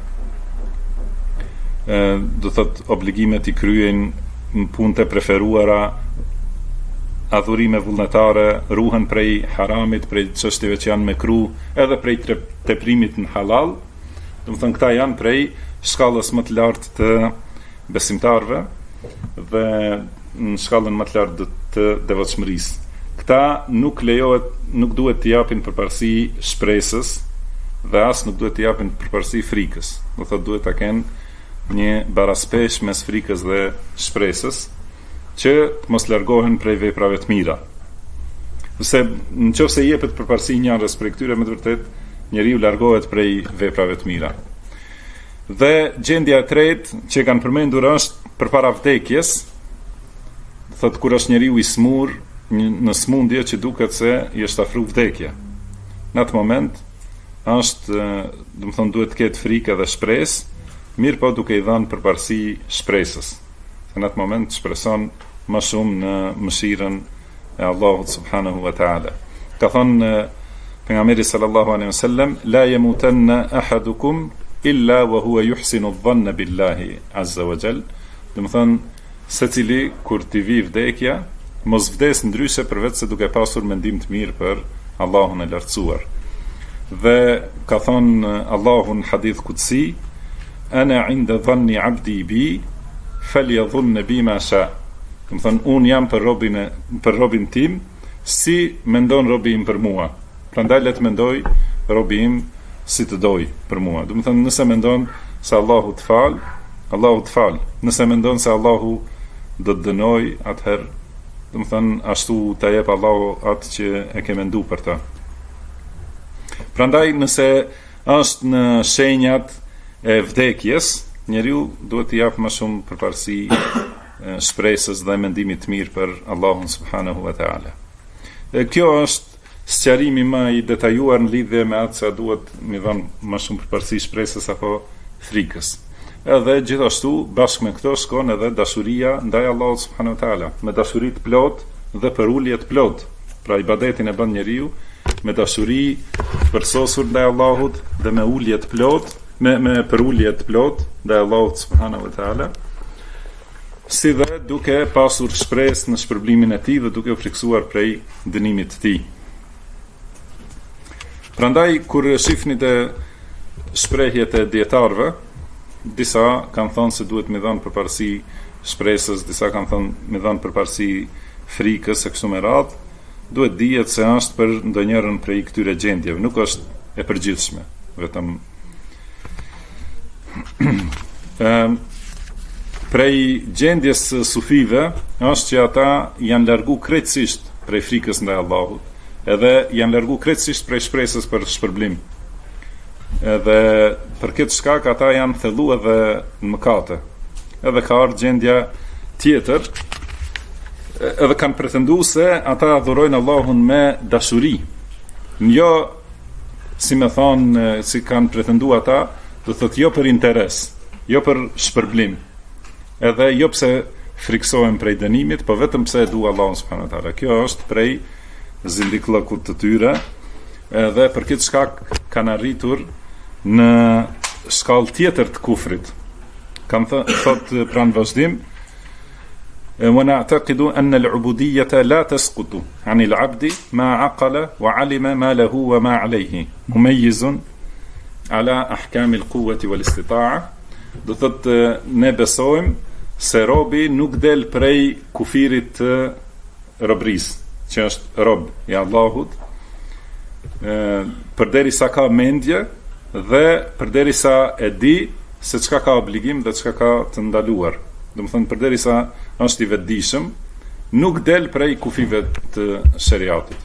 do thot obligimet i kryejnë në punë të preferuara, adhurime vullnetare, ruhen prej haramit, prej çështjeve që janë mekruh, edhe prej teprimit në halal. Do të thonë këta janë prej shkallës më të lartë të besimtarëve dhe në shkallën më të lartë të devotshmërisë. Këta nuk duhet të japin përparësi shpresës dhe as nuk duhet të japin përparësi frikës. Do thotë duhet ta kenë një baraspesh mes frikës dhe shpresës, që të mos largohen prej veprave të mira. Nëse nëse jepet përparësi njërës prej këtyre, me të vërtet njeriu largohet prej veprave të mira. Dhe gjendja e tretë që kanë përmendur është përpara vdekjes, thotë kur është njeriu i smur në smundje që duket se i është afruar vdekja. Në atë moment është, do të thonë, duhet të ketë frikë dhe shpresë, mirë po duke i dhënë përparësi shpresës. Se në atë moment shpreson më shumë në mëshirën e Allahut subhanahu wa taala. Ka thënë pejgamberi sallallahu alaihi wasallam, la yamutanna ahadukum illa wa huwa yuhsinu adh-dhanna billahi azza wa jall. Do të thonë, secili kur t'i vi vdekja, mos vdes ndryshe përveç se duke pasur mendim të mirë për Allahun e lartësuar. Dhe ka thënë Allahu në hadith qudsi, ana inda dhanni abdi bi falyadhunna bima sha. Do të thonë, unë jam për robin tim si mendon robi im për mua. Prandaj le të mendoj robi im si të doj për mua. Do të thonë, nëse mendon se Allahu të fal. Nëse mendon se Allahu do të dënoj, atëherë, do të thonë, ashtu ta jep Allahu atë që e ke menduar për ta. Prandaj nëse është në shenjat e vdekjes, njeriu duhet të jap më shumë përparësi shpresës dhe mendimit të mirë për Allahun subhanahu wa taala. Kjo është sqarimi më i detajuar në lidhje me atë se duhet mi dhënë më shumë përparësi shpresës apo frikës. Edhe gjithashtu bashkë me këto shkon edhe dashuria ndaj Allahut subhanahu wa taala, me dashuri të plotë dhe për ulje të plotë. Pra ibadetin e bën njeriu me dashuri të përsosur ndaj Allahut dhe me ulje të plotë, me për ulje të plotë ndaj Allahut subhanahu wa taala, si dhe duke pasur shpresë në shpërblimin e tij dhe duke u friksuar prej dënimit të tij. Prandaj kur shihni të shprehjet e dietarëve, disa kanë thënë se duhet me dhënë përparësi shpresës, disa kanë thënë me dhënë përparësi frikës e kështu me radhë, duhet dihet se është për ndonjërin prej këtyre gjendjeve, nuk është e përgjithshme, vetëm prej gjendjes sufive është që ata janë largu krejtësisht prej frikës ndaj Allahut, edhe janë largu krejtësisht prej shpresës për shpërblim. Edhe për këtë shkak ata janë thellu edhe në mëkate. Edhe ka ardhur gjendja tjetër, edhe kanë pretenduar se ata adhurojnë Allahun me dashuri. Jo, si më thonë, si kanë pretenduar ata, do thotë jo për interes, jo për shpërblim. Edhe jo pse friksohen prej dënimit, po vetëm pse e du Allahun subhanahu wa taala. Kjo është prej zindikllëkut të tyre, edhe për këtë shkak kanë arritur në shkallë tjetër të kufrit. Kanë thotë pranë vazhdim, wa na'taqidu anna al-'ubudiyyata la tasqutu 'an al-'abdi ma 'aqala wa 'alima ma lahu wa ma 'alayhi, mumayyizun 'ala ahkam al-quwwati wal-istita'a. Do thotë ne besojmë se robi nuk del prej kufirit të robrisë, që është rob i Allahut, përderisa ka mendje dhe përderisa e di se çka ka obligim dhe çka ka të ndaluar. Do të thonë përderisa është i vetëdijshëm, nuk del prej kufive të shariatit.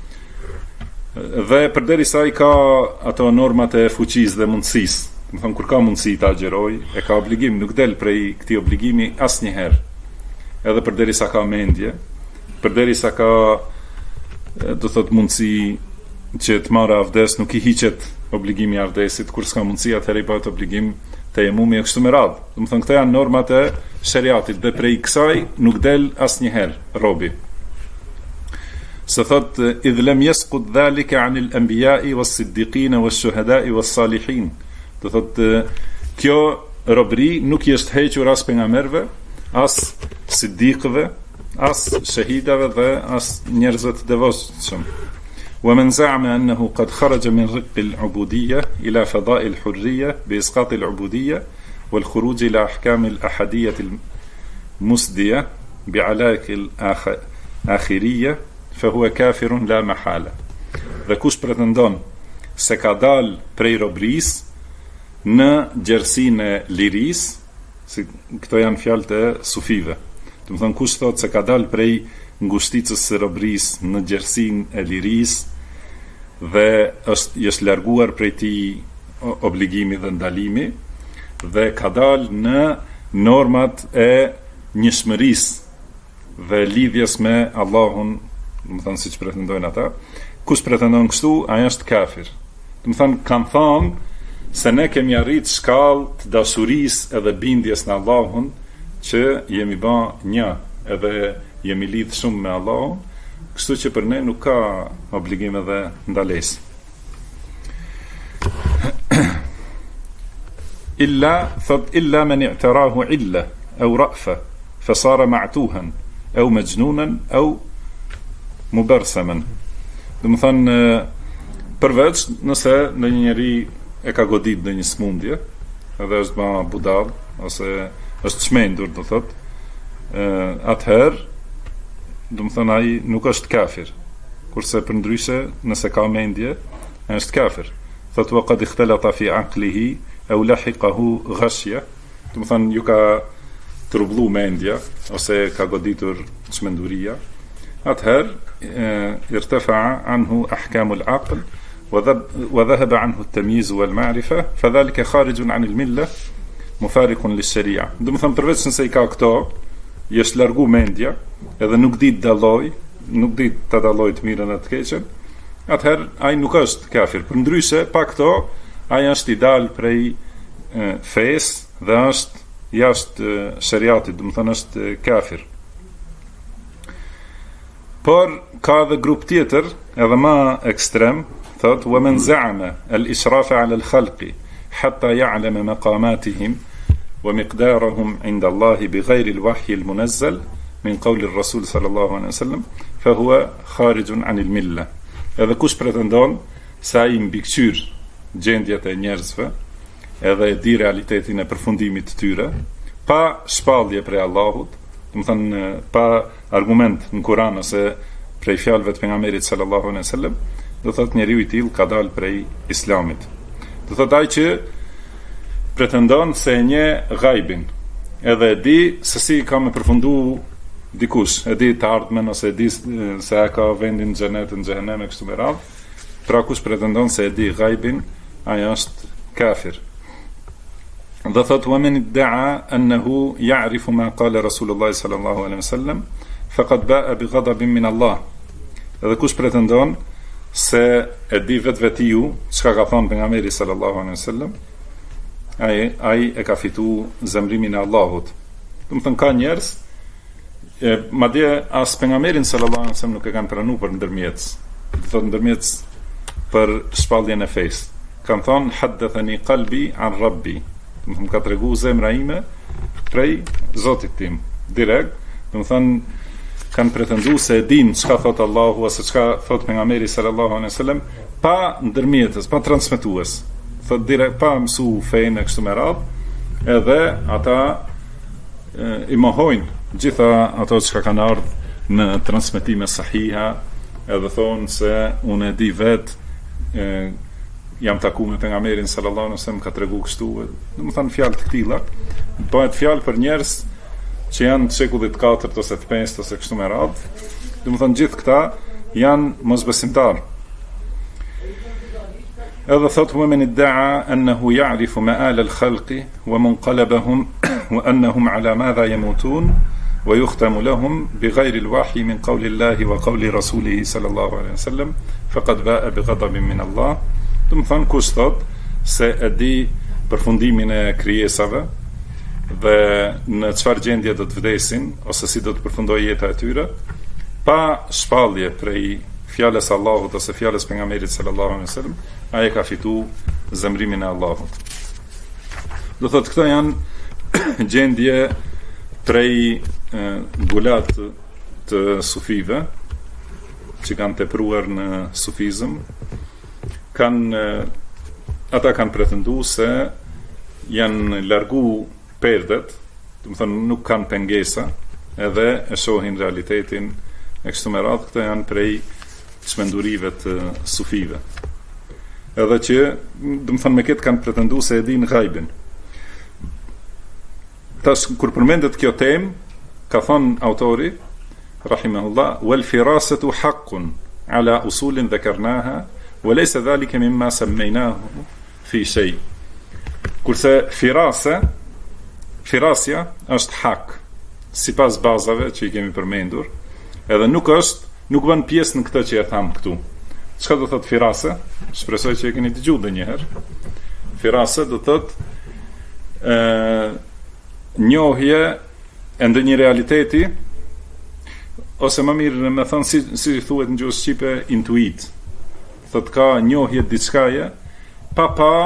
Dhe përderisa i ka ato normat e fuqisë dhe mundësisë. Do të thonë kur ka mundësi ta agjeroj, e ka obligim, nuk del prej këtij obligimi asnjëherë. Edhe përderisa ka mendje, përderisa ka, do thotë, mundësi që të marrë avdes nuk i hiqet obligimi i avdesit, kur s'ka mundësi atëherë i bëhet obligim tejemumi e kështu me radhë. Do të thonë këto janë normat e shariatit dhe prej kësaj nuk del asnjëherë robi. Se thot idh lam yasqut dhalika anil anbiya'i was-siddiqin wash-shuhada'i was-salihin. Do thot kjo robëri nuk i është hequr as pejgamberëve, as siddiqëve, as shahidave dhe as njerëzve të devotshëm. ومن زعم أنه قد خرج من رق العبودية إلى فضاء الحرية بإسقاط العبودية والخروج إلى أحكام الأحدية المسدية بعلاق الآخرية فهو كافر لا محالة. Dhe kush pretendon se ka dal prej robërisë në gjersinë e lirisë, si këto janë fjalët e sufive. Do të thonë kush thot se ka dal prej ngushticës së robërisë në gjersinë e lirisë dhe është larguar prej tij obligimi dhe ndalimi dhe ka dal në normat e njëshmërisë dhe lidhjes me Allahun, do të thonë siç pretendojnë ata. Kush pretendon kështu, ai është kafir. Do të thonë kanë thënë se ne kemi arrit shkallë të dashurisë edhe bindjes në Allahun që jemi bë një edhe jemi lidh shumë me Allahun, kështu që për ne nuk ka obligime dhe ndalesë. Illa men i'tarahu illa au ra'fa fa sara ma'tuhan au majnunan au mubarsaman. Do të thonë përveç nëse në një njeri e ka godit në një smundje, edhe është ma budal ose është çmendur, do thotë, atëherë do të thonë ai nuk është kafir, kurse përndryshe nëse ka mendje është kafir. Thotë wa qad ikhtalata fi aqlihi aw lahiqahu ghashya, do të thonë ju ka trublu mendja ose ka goditur çmenduria, atëherë irtafa'a anhu ahkamu al-aql وذهب عنه التمييز والمعرفة فذلك خارج عن الملة مفارق للشريعة. Do të them përveç nëse i ka këto, i është largu mendja, edhe nuk di të dalloj, nuk di të dalloj të mirën e të keqen, atëherë ai nuk është kafir. Përndryshe pa këto, ai është i dal prej fesë dhe është jashtë shariatit, do të thënë është kafir. Por ka edhe grup tjetër, edhe më ekstrem, thot ومن زعم الإشراف على الخلق حتى يعلم مقاماتهم ومقدارهم عند الله بغير الوحي المنزل من قول الرسول صلى الله عليه وسلم فهو خارج عن الملة. Edhe kush pretendon se ai mbikëqyr gjendjet e njerëzve edhe e di realitetin e përfundimit të tyre pa shpallje prej Allahut, do të thënë pa argument në Kur'an ose prej fjalëve të pejgamberit sallallahu alaihi wasallam, do thot njeriu i tillë ka dalë prej islamit. Do thot ai që pretendon se e njeh ghaibin, edhe e di se si ka me përfundu dikush, e di të ardhmen ose e di se a ka vendin në xhenet në xhehenem e kështu me radhë. Pra kush pretendon se e di ghaibin, ai është kafir. Dhe thot wa man idda'a annahu ya'rifu ma qala Rasulullah sallallahu alaihi wasallam faqad ba'a bi ghadabin min Allah. Edhe kush pretendon se e di vetvetiju çka ka thënë pejgamberi sallallahu alaihi wasallam, ai e ka fitu zemrimin e Allahut. Do të thënë ka njerëz madje as pejgamberin sallallahu alaihi wasallam nuk e kanë pranuar për ndërmjetës. Do thotë ndërmjetës për shpalljen e fesë. Kan thënë haddathani qalbi an rabbi. Do të më ka tregu zemra ime prej Zotit tim direkt. Do të thënë kanë pretendu se e din çka thot Allahu ose çka thot pejgamberi sallallahu alaihi wasallam pa ndërmjetës, pa transmetues. Thot direkt pa mësu fenë kështu me radhë, edhe ata i mohojnë gjitha ato çka kanë ardhur në transmetime sahiha, edhe thonë se unë e di vet, jam taku me pejgamberin sallallahu alaihi wasallam ka tregu kështu. Do të thonë fjalë të këtilla, bëhet fjalë për njerëz që janë të shekullit 4 ose të 5 ose kështu me radhë. Do të thonë gjithë këta janë mosbesimtar. Edhe thot ومن ادعى أنه يعرف مآل الخلق ومنقلبهم وأنهم على ماذا يموتون ويختم لهم بغير الوحي من قول الله وقول رسوله صلى الله عليه وسلم فقد باء بغضب من الله. Do të thonë kush thot se e di përfundimin e krijesave dhe në çfarë gjendje do të vdesin ose si do të përfundojë jeta e tyre, pa shpallje prej fjalës Allahut ose fjalës pejgamberit sallallahu alaihi wasallam, ai ka fituar zemrimin e Allahut. Do thotë këto janë gjendje prej gulat të sufive që kanë tepruar në sufizëm. Ata kanë pretenduar se janë largu perdet, do të thonë nuk kanë pengesa, edhe e shohin realitetin e kështu me radhë. Këto janë prej çmendurive të sufive. Edhe që, do të thonë me këtë kanë pretenduar se e dinë ghaibin. Tash kur përmendet kjo temë, ka thonë autori rahimahullah, wal firasatu haqqun ala usulin dhakarnaha wa laysa dhalika mimma sammaynahu fi shay. Kurse firasja është hak sipas bazave që i kemi përmendur, edhe nuk bën pjesë në këtë që e tham këtu. Çka do thot firase? Shpresoj që e keni dëgjuar ndonjëherë. Firase do thot njohje e ndonjë realiteti, ose më mirë me thënë si thuhet në gjuhën shqipe, intuit. Thot ka njohje diçkaje pa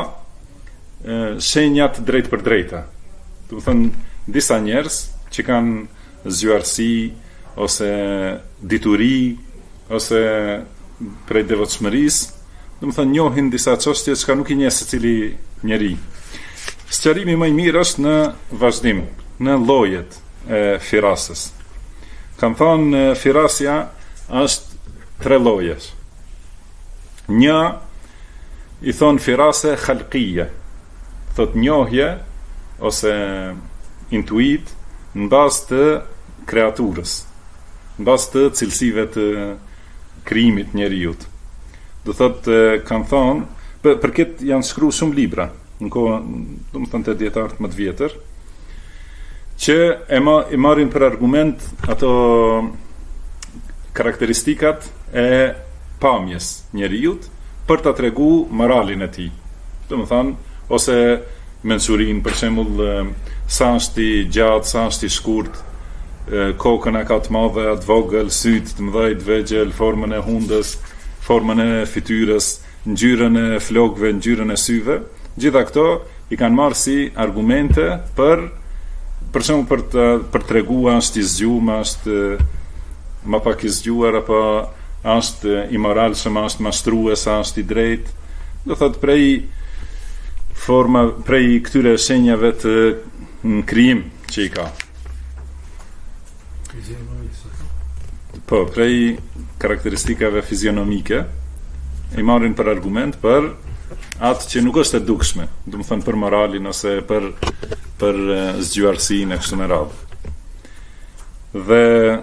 shenjat drejt për drejta. Do të thënë disa njerëz që kanë zgjuarsi ose dituri ose prej devotshmërisë, do të thënë njohin disa çështje që nuk i njeh secili njeri. Sqarimi më i mirë është në vazhdim, në llojet e firasës. Kam thonë firasja është 3 llojesh. Një i thonë firase khalqie, thot njohje ose intuit në bazë të kreaturës, në bazë të cilësive të krijimit njeriut. Do thot kam thonë, për këtë janë shkruar shumë libra në kohën, do të thonë të dietarët më të vjetër, që i marrin për argument ato karakteristikat e pamjes njeriut për ta treguar moralin e tij. Do të thonë, ose mençurinë, për shembull, sa është i gjatë, sa është i shkurt, kokën e ka të madhe, atë vogël, sytë të mëdhenj, të vegjël, formën e hundës, formën e fytyrës, ngjyrën e flokëve, ngjyrën e syve. Gjitha këto i kanë marrë si argumente për shembull për treguar është i zgjuar, është më pak i zgjuar, apo është imoralshëm, është mashtrues, është i drejtë. Do thotë prej këtyre shenjave të krijim që i ka. Po, prej karakteristikave fizionomike i marrin për argument për atë që nuk është e dukshme, do të thonë për moralin ose për zgjuarsinë e kështu me radhë. Dhe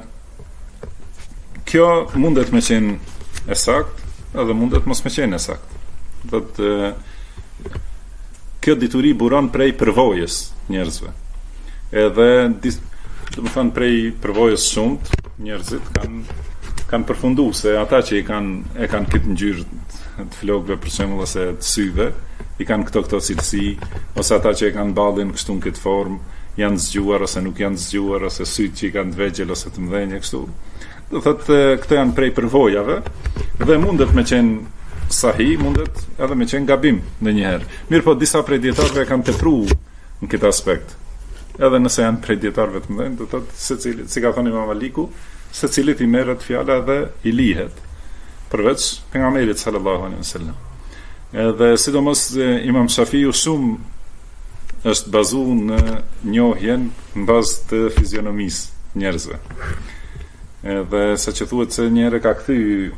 kjo mundet me qenë e saktë, edhe mundet mos me qenë e saktë. Do të kjo dituri buron prej përvojës njerëzve. Edhe do të thonë prej përvojës shumt, njerëzit kanë përfunduar se ata që e kanë këtë ngjyrë të flokëve për shembull ose të syve, i kanë këto cilësi, ose ata që e kanë ballin kështu në këtë formë, janë zgjuar ose nuk janë zgjuar, ose sytë që i kanë të vegjël ose të mëdhenj kështu. Do thotë këto janë prej përvojave dhe mundet me qenë sahi, mundet edhe me qenë gabim ndonjëherë. Mirë po disa prej dietarëve kanë tepruar në këtë aspekt. Edhe nëse janë prej dietarëve të mëdhenj, do thotë secili, si ka thënë Imam Maliku, secilit i merret fjala dhe i lihet, përveç pejgamberit sallallahu alaihi wasallam. Edhe sidomos Imam Shafiu shumë është bazuar në njohjen në bazë të fizionomisë njerëzve. Edhe sa që thuhet se një herë ka kthy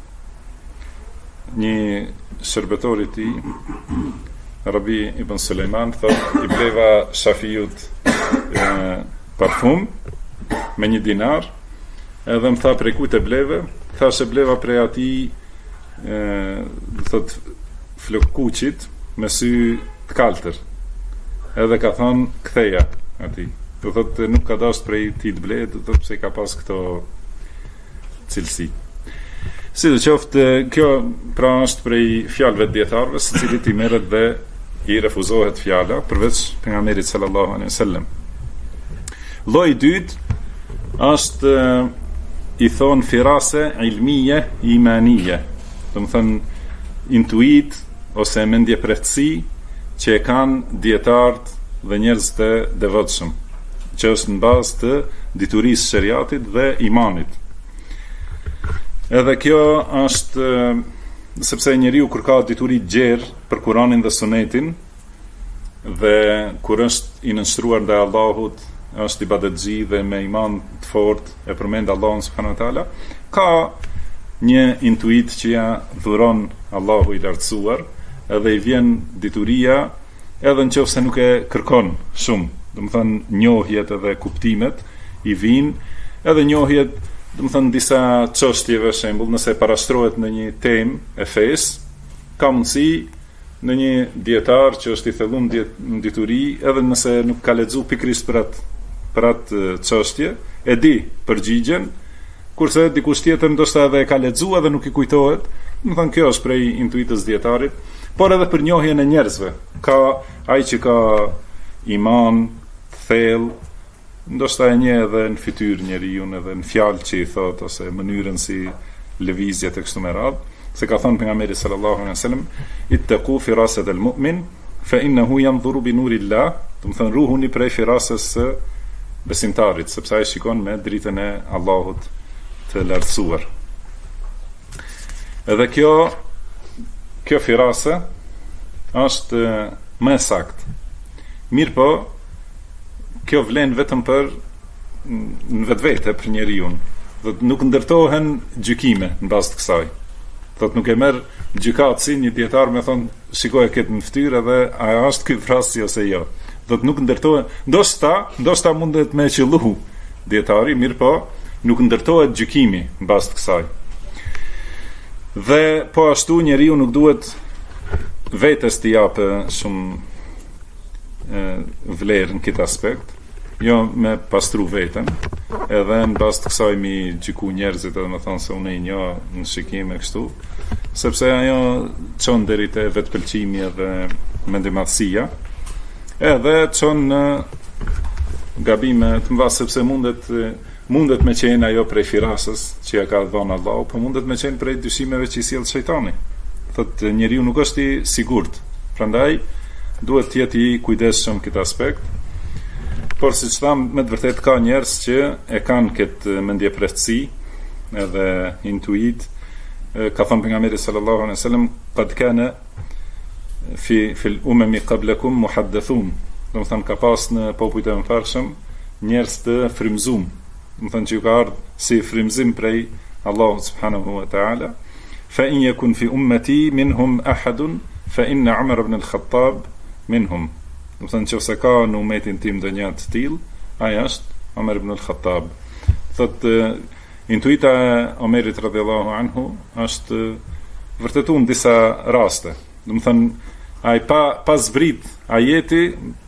një shërbetor i tij, Rabi ibn Sulejman, thotë i bleva Shafiut parfum me 1 dinar, edhe më tha prej kujt e bleve, thashë bleva prej atij thot flokkuqit me sy të kaltër. Edhe ka thonë ktheja atij. Do thotë nuk ka dashur prej tij të blej, do thotë pse ka pas këto cilësi. Sidoqoftë, kjo pra është prej fjalëve të dietarëve, së cilit i merret dhe i refuzohet fjala përveç pejgamberit sallallahu alaihi wasallam. Lloji i dytë është i thon firase ilmie imanie, do të thënë intuit ose mendjeprehtësi që e kanë dietarët dhe njerëzit e devotshëm, që është në bazë të diturisë shariatit dhe imanit. Edhe kjo është sepse njeriu kur ka dituri gjerë për Kur'anin dhe Sunetin dhe kur është i nënshtruar ndaj Allahut, është ibadetxhi dhe me iman të fortë e përmend Allahun subhanahu wa taala, ka një intuit që ja dhuron Allahu i lartësuar, edhe i vjen dituria edhe nëse nuk e kërkon shumë, do të thënë njohjet edhe kuptimet i vijnë, edhe njohjet, do të thënë disa çështjeve, shembull, nëse parashtrohet në një temë e fesë, ka mundësi në një dietar që është i thellum në dituri, edhe nëse nuk ka lexuar pikërisht për atë çështje, e di përgjigjen, kurse dikush tjetër ndoshta edhe e ka lexuar dhe nuk i kujtohet. Do të thënë kjo është prej intuitës dietarit, por edhe për njohjen e njerëzve. Ka ai që ka iman thellë, ndoshta e njeh edhe në fytyrë njeriu, edhe në fjalë që i thot, ose mënyrën si lëvizjet e kështu me radhë, se ka thënë pejgamberi sallallahu alaihi wasallam, ittaqu firasat al-mu'min fa innahu yanzuru bi nurillah, do të thënë ruhuni prej firasës së besimtarit, sepse ai shikon me dritën e Allahut të lartësuar. Edhe kjo firase është më e saktë. Mirë po, kjo vlen vetëm për në vetvete për njeriu. Do të nuk ndërtohen gjykime në bazë të kësaj. Do të nuk e merr gjykatësi një dietar me thon, shikoj këtë në fytyrë dhe a është ky vrasje ose jo. Do të nuk ndërtohen, ndoshta mundet me qellu dietari, mirë po, nuk ndërtohet gjykimi në bazë të kësaj. Dhe po ashtu njeriu nuk duhet vetes të japë shumë vlerë në këtë aspekt, jo me pastru veten, edhe në bazë të kësaj mi gjyku njerëzit edhe me thonë se unë i njoh në shikim e kështu, sepse ajo çon deri te vetpëlqimi edhe mendimadhësia, edhe çon në gabime të mëdha, sepse mundet me qenë ajo prej firasës që ja ka dhënë Allahu, po mundet me qenë prej dyshimeve që i sjell shejtani. Thotë njeriu nuk është i sigurt, prandaj duhet të jetë i kujdesshëm këtë aspekt. Por siç tham, me të vërtetë ka njerëz që e kanë këtë mendjeprehtësi edhe intuit. Ka thënë pejgamberi sallallahu alaihi wasallam, qad kana fi al-umami qablakum muhaddathun. Do të thënë ka pas në popujt e mëparshëm njerëz të frymëzuar. Do të thënë që ka ardhur si frymëzim prej Allahut subhanahu wa ta'ala. Fa in yakun fi ummati minhum ahadun fa inna Umar ibn al-Khattab minhum. Do të thënë nëse ka në umetin tim ndonjë të tillë, ai është Umar ibn al-Khattab. Thotë intuita e Omerit radhiyallahu anhu është vërtetuar në disa raste. Do të thënë ai pa zbrit ajeti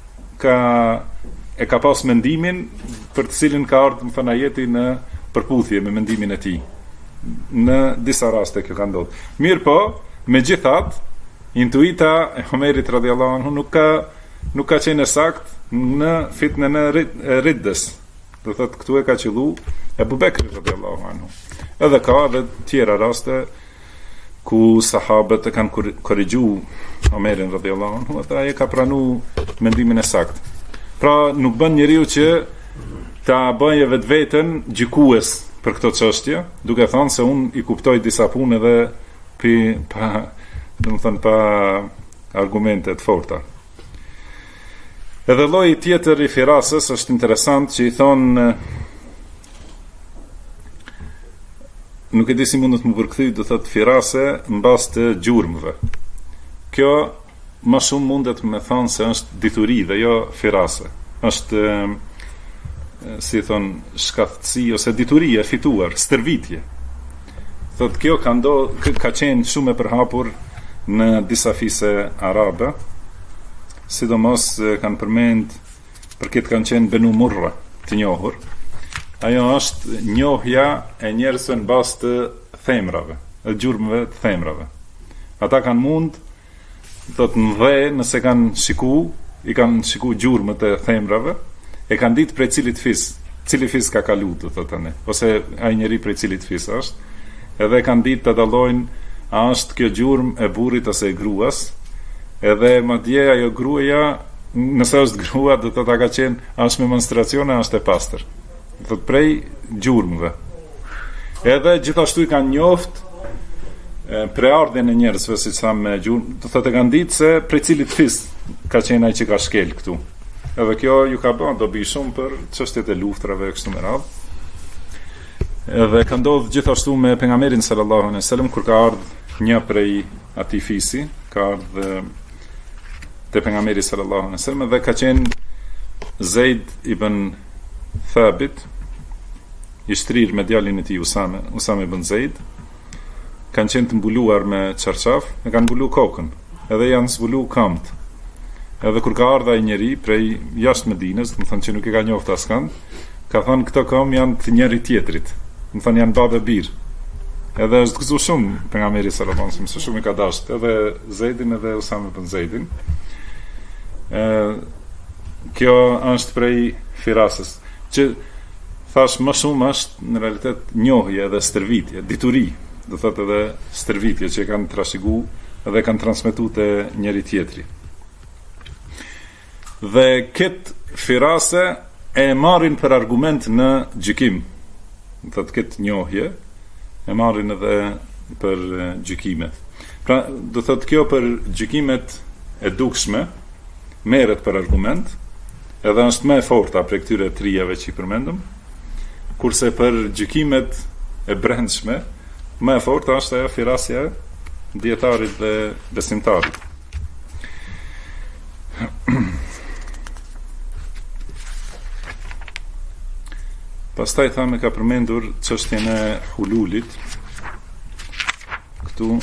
ka pas mendimin për të cilin ka ardhur, do të thënë ajeti në përputhje me mendimin e tij. Në disa raste kjo ka ndodhur. Mirë po, megjithatë, intuita e Omerit radhiyallahu anhu nuk ka qenë sakt në fitnën e Riddës. Do thotë këtu e ka qellu Ebu Bekri radhiyallahu anhu. Edhe ka edhe tjera raste ku sahabët e kanë korrigjuar Omerin radhiyallahu anhu, ata ai ka pranuar mendimin e saktë. Pra nuk bën njeriu që ta bëjë vetveten gjykues për këtë çështje, duke thënë se unë i kuptoj disa punë edhe pa argumente të forta. Edhe lloji tjetër i firasës është interesant, që i thonë, nuk e di si mundet më përkthy, do thotë firase mbas të gjurmëve. Kjo më shumë mundet me thonë se është dituri dhe jo firase. Është si thonë shkathësi ose dituri e fituar, stërvitje. Thotë kjo ka qenë shumë e përhapur në disa fise arabe, sidomos kanë përmend për këtë kanë qenë Benu Murra të njohur. Ajo është njohja e njerëzve në bazë të themrave, e gjurmëve të themrave. Ata kanë mund, do të mëdhe, nëse kanë i kanë shiku gjurmët e themrave, e kanë ditë prej cili fis ka kalu, do të tani, ose ai njeri prej cilit fis është, edhe kanë ditë të dallojnë a është kjo gjurmë e burrit ose e gruas, edhe madje ajo gruaja, nëse është grua, do të ta ka qenë, a është me menstruacion, a është e pastër. Do të prej gjurmëve. Edhe gjithashtu i kanë njoft preardhjen e njerëzve, siç thamë, me gjurmë, do thotë kanë ditë se prej cilit fis ka qenë ai që ka shkel këtu. Edhe kjo ju ka bën dobi shumë për çështjet e luftrave kështu me radhë. Edhe ka ndodhur gjithashtu me pejgamberin sallallahu alaihi wasallam, kur ka ardhur një prej atij fisi, ka ardhur te pejgamberi sallallahu alaihi wasallam dhe ka qenë Zeid ibn Thabit, i shtrir me djalin e tij Usame ibn Zeid, kanë qenë të mbuluar me çarçaf, e kanë mbulu kokën, edhe janë zbulu këmbët. Edhe kur ka ardhur ai njeri prej jashtë Medinës, do të thonë që nuk e ka njoft askënd, ka thënë këto këmbë janë të njëri tjetrit. Do të thonë janë babë bir. Edhe është gëzuar shumë pejgamberi sallallahu alaihi wasallam, se shumë i ka dashur edhe Zeidin edhe Usame ibn Zeidin. Kjo është prej firasës, që thash më shumë është në realitet njohje dhe stërvitje, dituri, do thotë edhe stërvitje që kanë trashëgu dhe kanë transmetuar te njëri tjetri. Dhe këtë firase e marrin për argument në gjykim, do thotë këtë njohje e marrin edhe për gjykimet. Pra, do thotë kjo për gjykimet e dukshme merret për argument, edhe është më e forta për këtyre trijave që i përmendëm, kurse për gjykimet e brendshme më e forta është ajo firasja e dietarit dhe besimtarit. Pastaj thamë ka përmendur çështjen e hululit. Këtu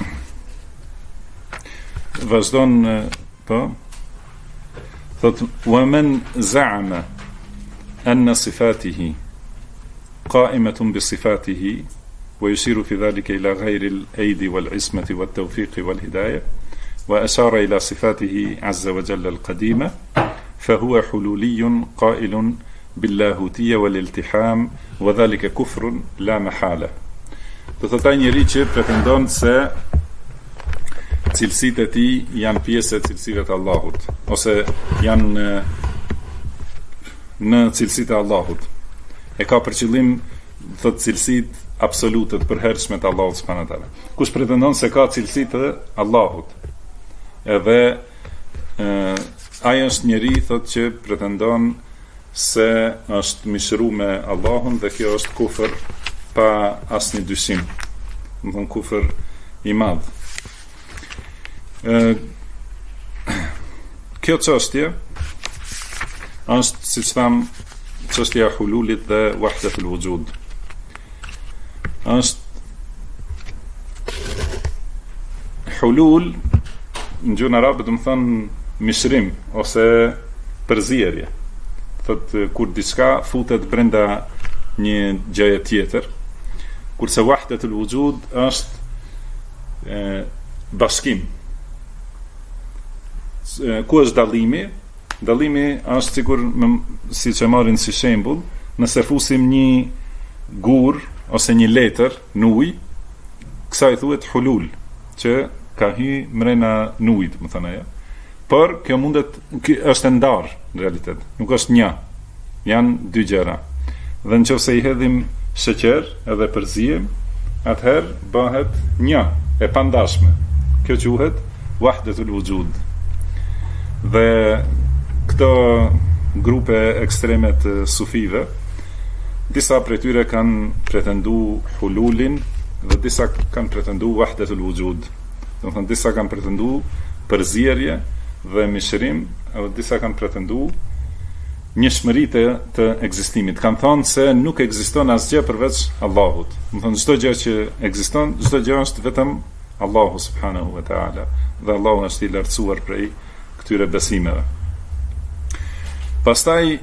vazhdon po thot wa man za'ama anna sifatihi qa'imatun bi sifatihi ويشير في ذلك إلى غير الأيد والعصمة والتوفيق والهداية وأشار إلى صفاته عز وجل القديمة فهو حلولي قائل باللاهوتية والالتحام وذلك كفر لا محالة. Do të thotë njëri që pretendon se cilësitë e tij janë pjesë e cilësive të Allahut, ose janë në cilësitë e Allahut. E ka për qëllim thotë cilësitë absolute të përhershme të Allahut subhanahu wa taala. Kush pretendon se ka cilësi të Allahut, edhe ai është njeri thotë që pretendon se është mishëru me Allahun, dhe kjo është kufër pa asnjë dyshim. Do të thonë kufër i madh. Kjo çështje është, siç tham, çështja e hululit dhe wahdatul wujud. Është hulul në gjuhën arabe, do të thonë mishrim ose përzierje. Thotë kur diçka futet brenda një gjëje tjetër, kurse wahdatul wujud është bashkim. Ku është dallimi? Dallimi është sikur, siç e marrin si shembull, nëse fusim një gur ose një letër në ujë, kësaj thuhet hulul, që ka hyrë mrena në ujë, më thënë ajo. Por kjo është ndarë në realitet, nuk është një, janë dy gjëra. Dhe nëse i hedhim sheqer edhe përzijem, atëherë bëhet një, e pandashme. Kjo quhet wahdatul wujud. Dhe këto grupe ekstreme të sufive, disa prej tyre kanë pretendu hululin dhe disa kanë pretendu wahdatul wujud. Do të thonë disa kanë pretendu përzierje dhe mishërim, edhe disa kanë pretendu njëshmëri të ekzistimit. Kanë thënë se nuk ekziston asgjë përveç Allahut. Do të thonë çdo gjë që ekziston, çdo gjë është vetëm Allahu subhanahu wa taala, dhe Allahu është i lartësuar prej këtyre besimeve. Pastaj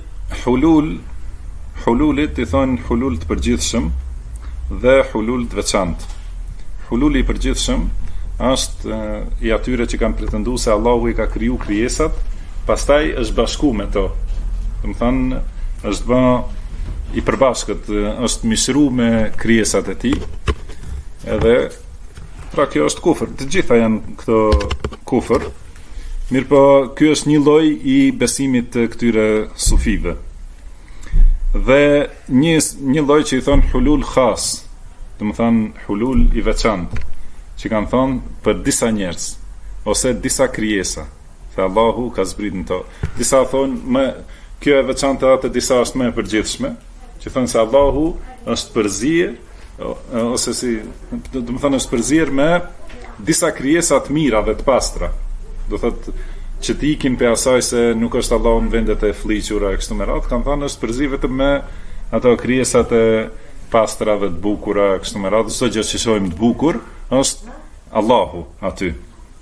hululit i thonë hulul të përgjithshëm dhe hulul të veçantë. Hululi i përgjithshëm është i atyre që kanë pretenduar se Allahu i ka kriju krijesat, pastaj është bashku me to. Do të thonë është bë i përbashkët, është mishru me krijesat e tij. Edhe pra kjo është kufër. Të gjitha janë këto kufër. Mirëpo ky është një lloj i besimit të këtyre sufive. Dhe një lloj që i thon hulul khas, do të thonë hulul i veçantë, që kanë thonë për disa njerëz ose disa krijesa, se Allahu ka zbritur to. Disa thonë kjo e veçantë atë, disa është më e përgjithshme, që thonë se Allahu është përzier ose si, do të thonë është përzier me disa krijesa të mira dhe të pastra. Do thotë që të ikim pe asaj se nuk është Allahu në vendet e fliqura e kështu me radhë, kanë thënë është përzi vetëm me ato krijesat e pastra dhe të bukura e kështu me radhë. Çdo gjë që shohim të bukur është Allahu aty.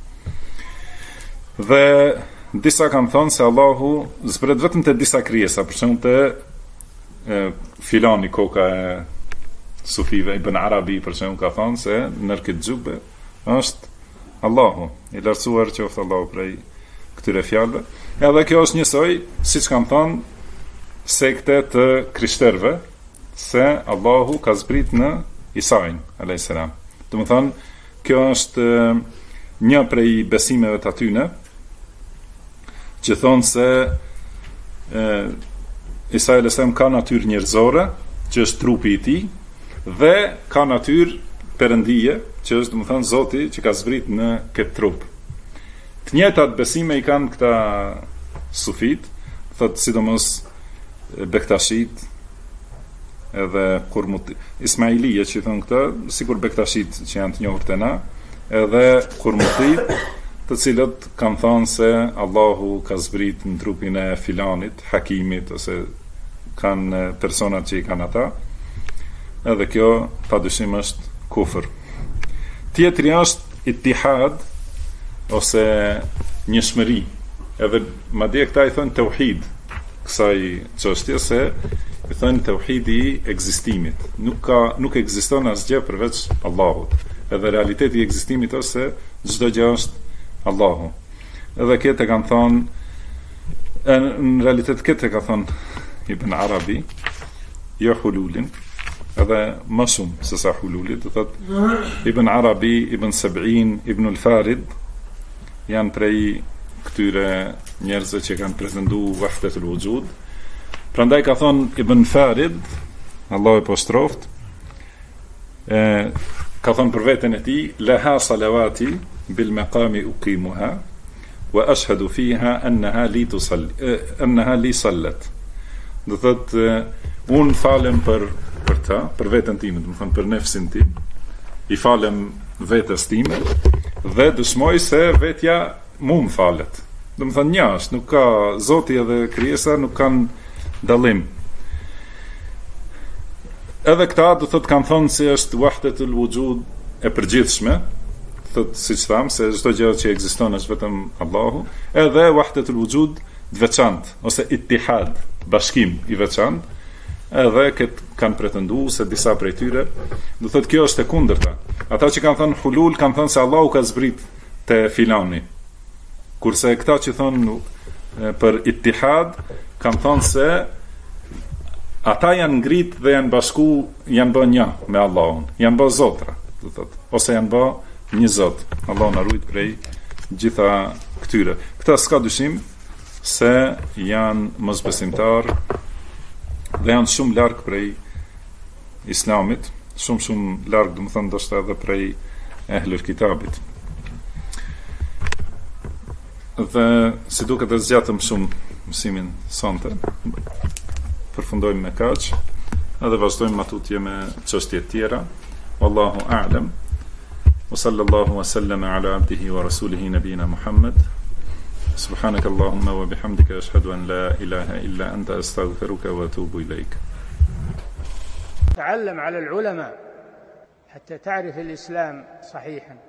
Dhe disa kanë thënë se Allahu zbret vetëm te disa krijesa, për shembull te filani koka e sufive, Ibn Arabi për shembull ka thënë se nërkit xhube është Allahu, i lartësuar qoftë Allahu prej këtyre fjalëve. Edhe kjo është njësoj, siç kanë thënë sekte të krishterëve, se Allahu ka zbrit në Isain alayhis salam. Do të thonë, kjo është një prej besimeve të atyne, që thonë se Isa alayhis salam ka natyrë njerëzore, që është trupi i tij, dhe ka natyrë perëndije, që është, do të thonë, Zoti që ka zbrit në këtë trup. Të njëjtat besime i kanë këta sufit, thotë sidomos Bektashit, edhe Kurmuti, Ismailije që thonë këta, sikur Bektashit që janë të njohur te na, edhe Kurmuti, të cilët kanë thonë se Allahu ka zbrit në trupin e filanit, Hakimit, ose kanë personat që i kanë ata. Edhe kjo padyshim është kufër. Tjetri është ittihad ose njëshmëri. Edhe madje këta i thonë tauhid kësaj çështje, se i thonë tauhidi i ekzistimit. Nuk ekziston asgjë përveç Allahut. Edhe realiteti i ekzistimit është se çdo gjë është Allahu. Edhe këtë kanë thonë, në realitet këtë ka thonë Ibn Arabi, jo hululin, edhe më shumë se sa hululit. Do thotë Ibn Arabi, Ibn Sab'in, Ibn al-Farid janë prej këtyre njerëzve që kanë pretenduar wahdatul wujud. Prandaj ka thonë Ibn Farid, Allahu e postroft, ka thonë për veten e tij, laha salawati bil maqami uqimuha wa ashhadu fiha annaha li sallat. Do thotë un falem për ta, për veten time, do të thonë për nefsin tim, i falem vetes time dhe dëshmoj se vetja mu më falet. Do të thonë një është, nuk ka Zoti edhe krijesa nuk kanë dallim. Edhe këta do thotë kanë thonë se është wahdatul wujud e përgjithshme, thotë siç tham se çdo gjë që ekziston është vetëm Allahu, edhe wahdatul wujud të veçantë ose ittihad, bashkim i veçantë. Edhe këtë kanë pretenduar se disa prej tyre, do thotë kjo është e kundërta. Ata që kanë thënë hulul kanë thënë se Allahu ka zbrit te filani. Kurse këta që thonë për ittihad kanë thënë se ata janë ngrit dhe janë bashku, janë bë një me Allahun, janë bë zotra, do thotë, ose janë bë një zot. Allahu na ruaj prej gjitha këtyre. Këta s'ka dyshim se janë mosbesimtar dhe janë shumë larg prej islamit, shumë larg, do të thonë ndoshta edhe prej ehlul kitabit. Dhe si duket të zgjatëm shumë mësimin sonte, përfundojmë me kaq, edhe vazhdojmë matutje me çështje tjera. Wallahu a'lam. Wa sallallahu wa sallama ala abdihi wa rasulihi nabina Muhammad. سبحانك اللهم وبحمدك أشهد أن لا إله إلا أنت أستغفرك وأتوب إليك. تعلم على العلماء حتى تعرف الإسلام صحيحا.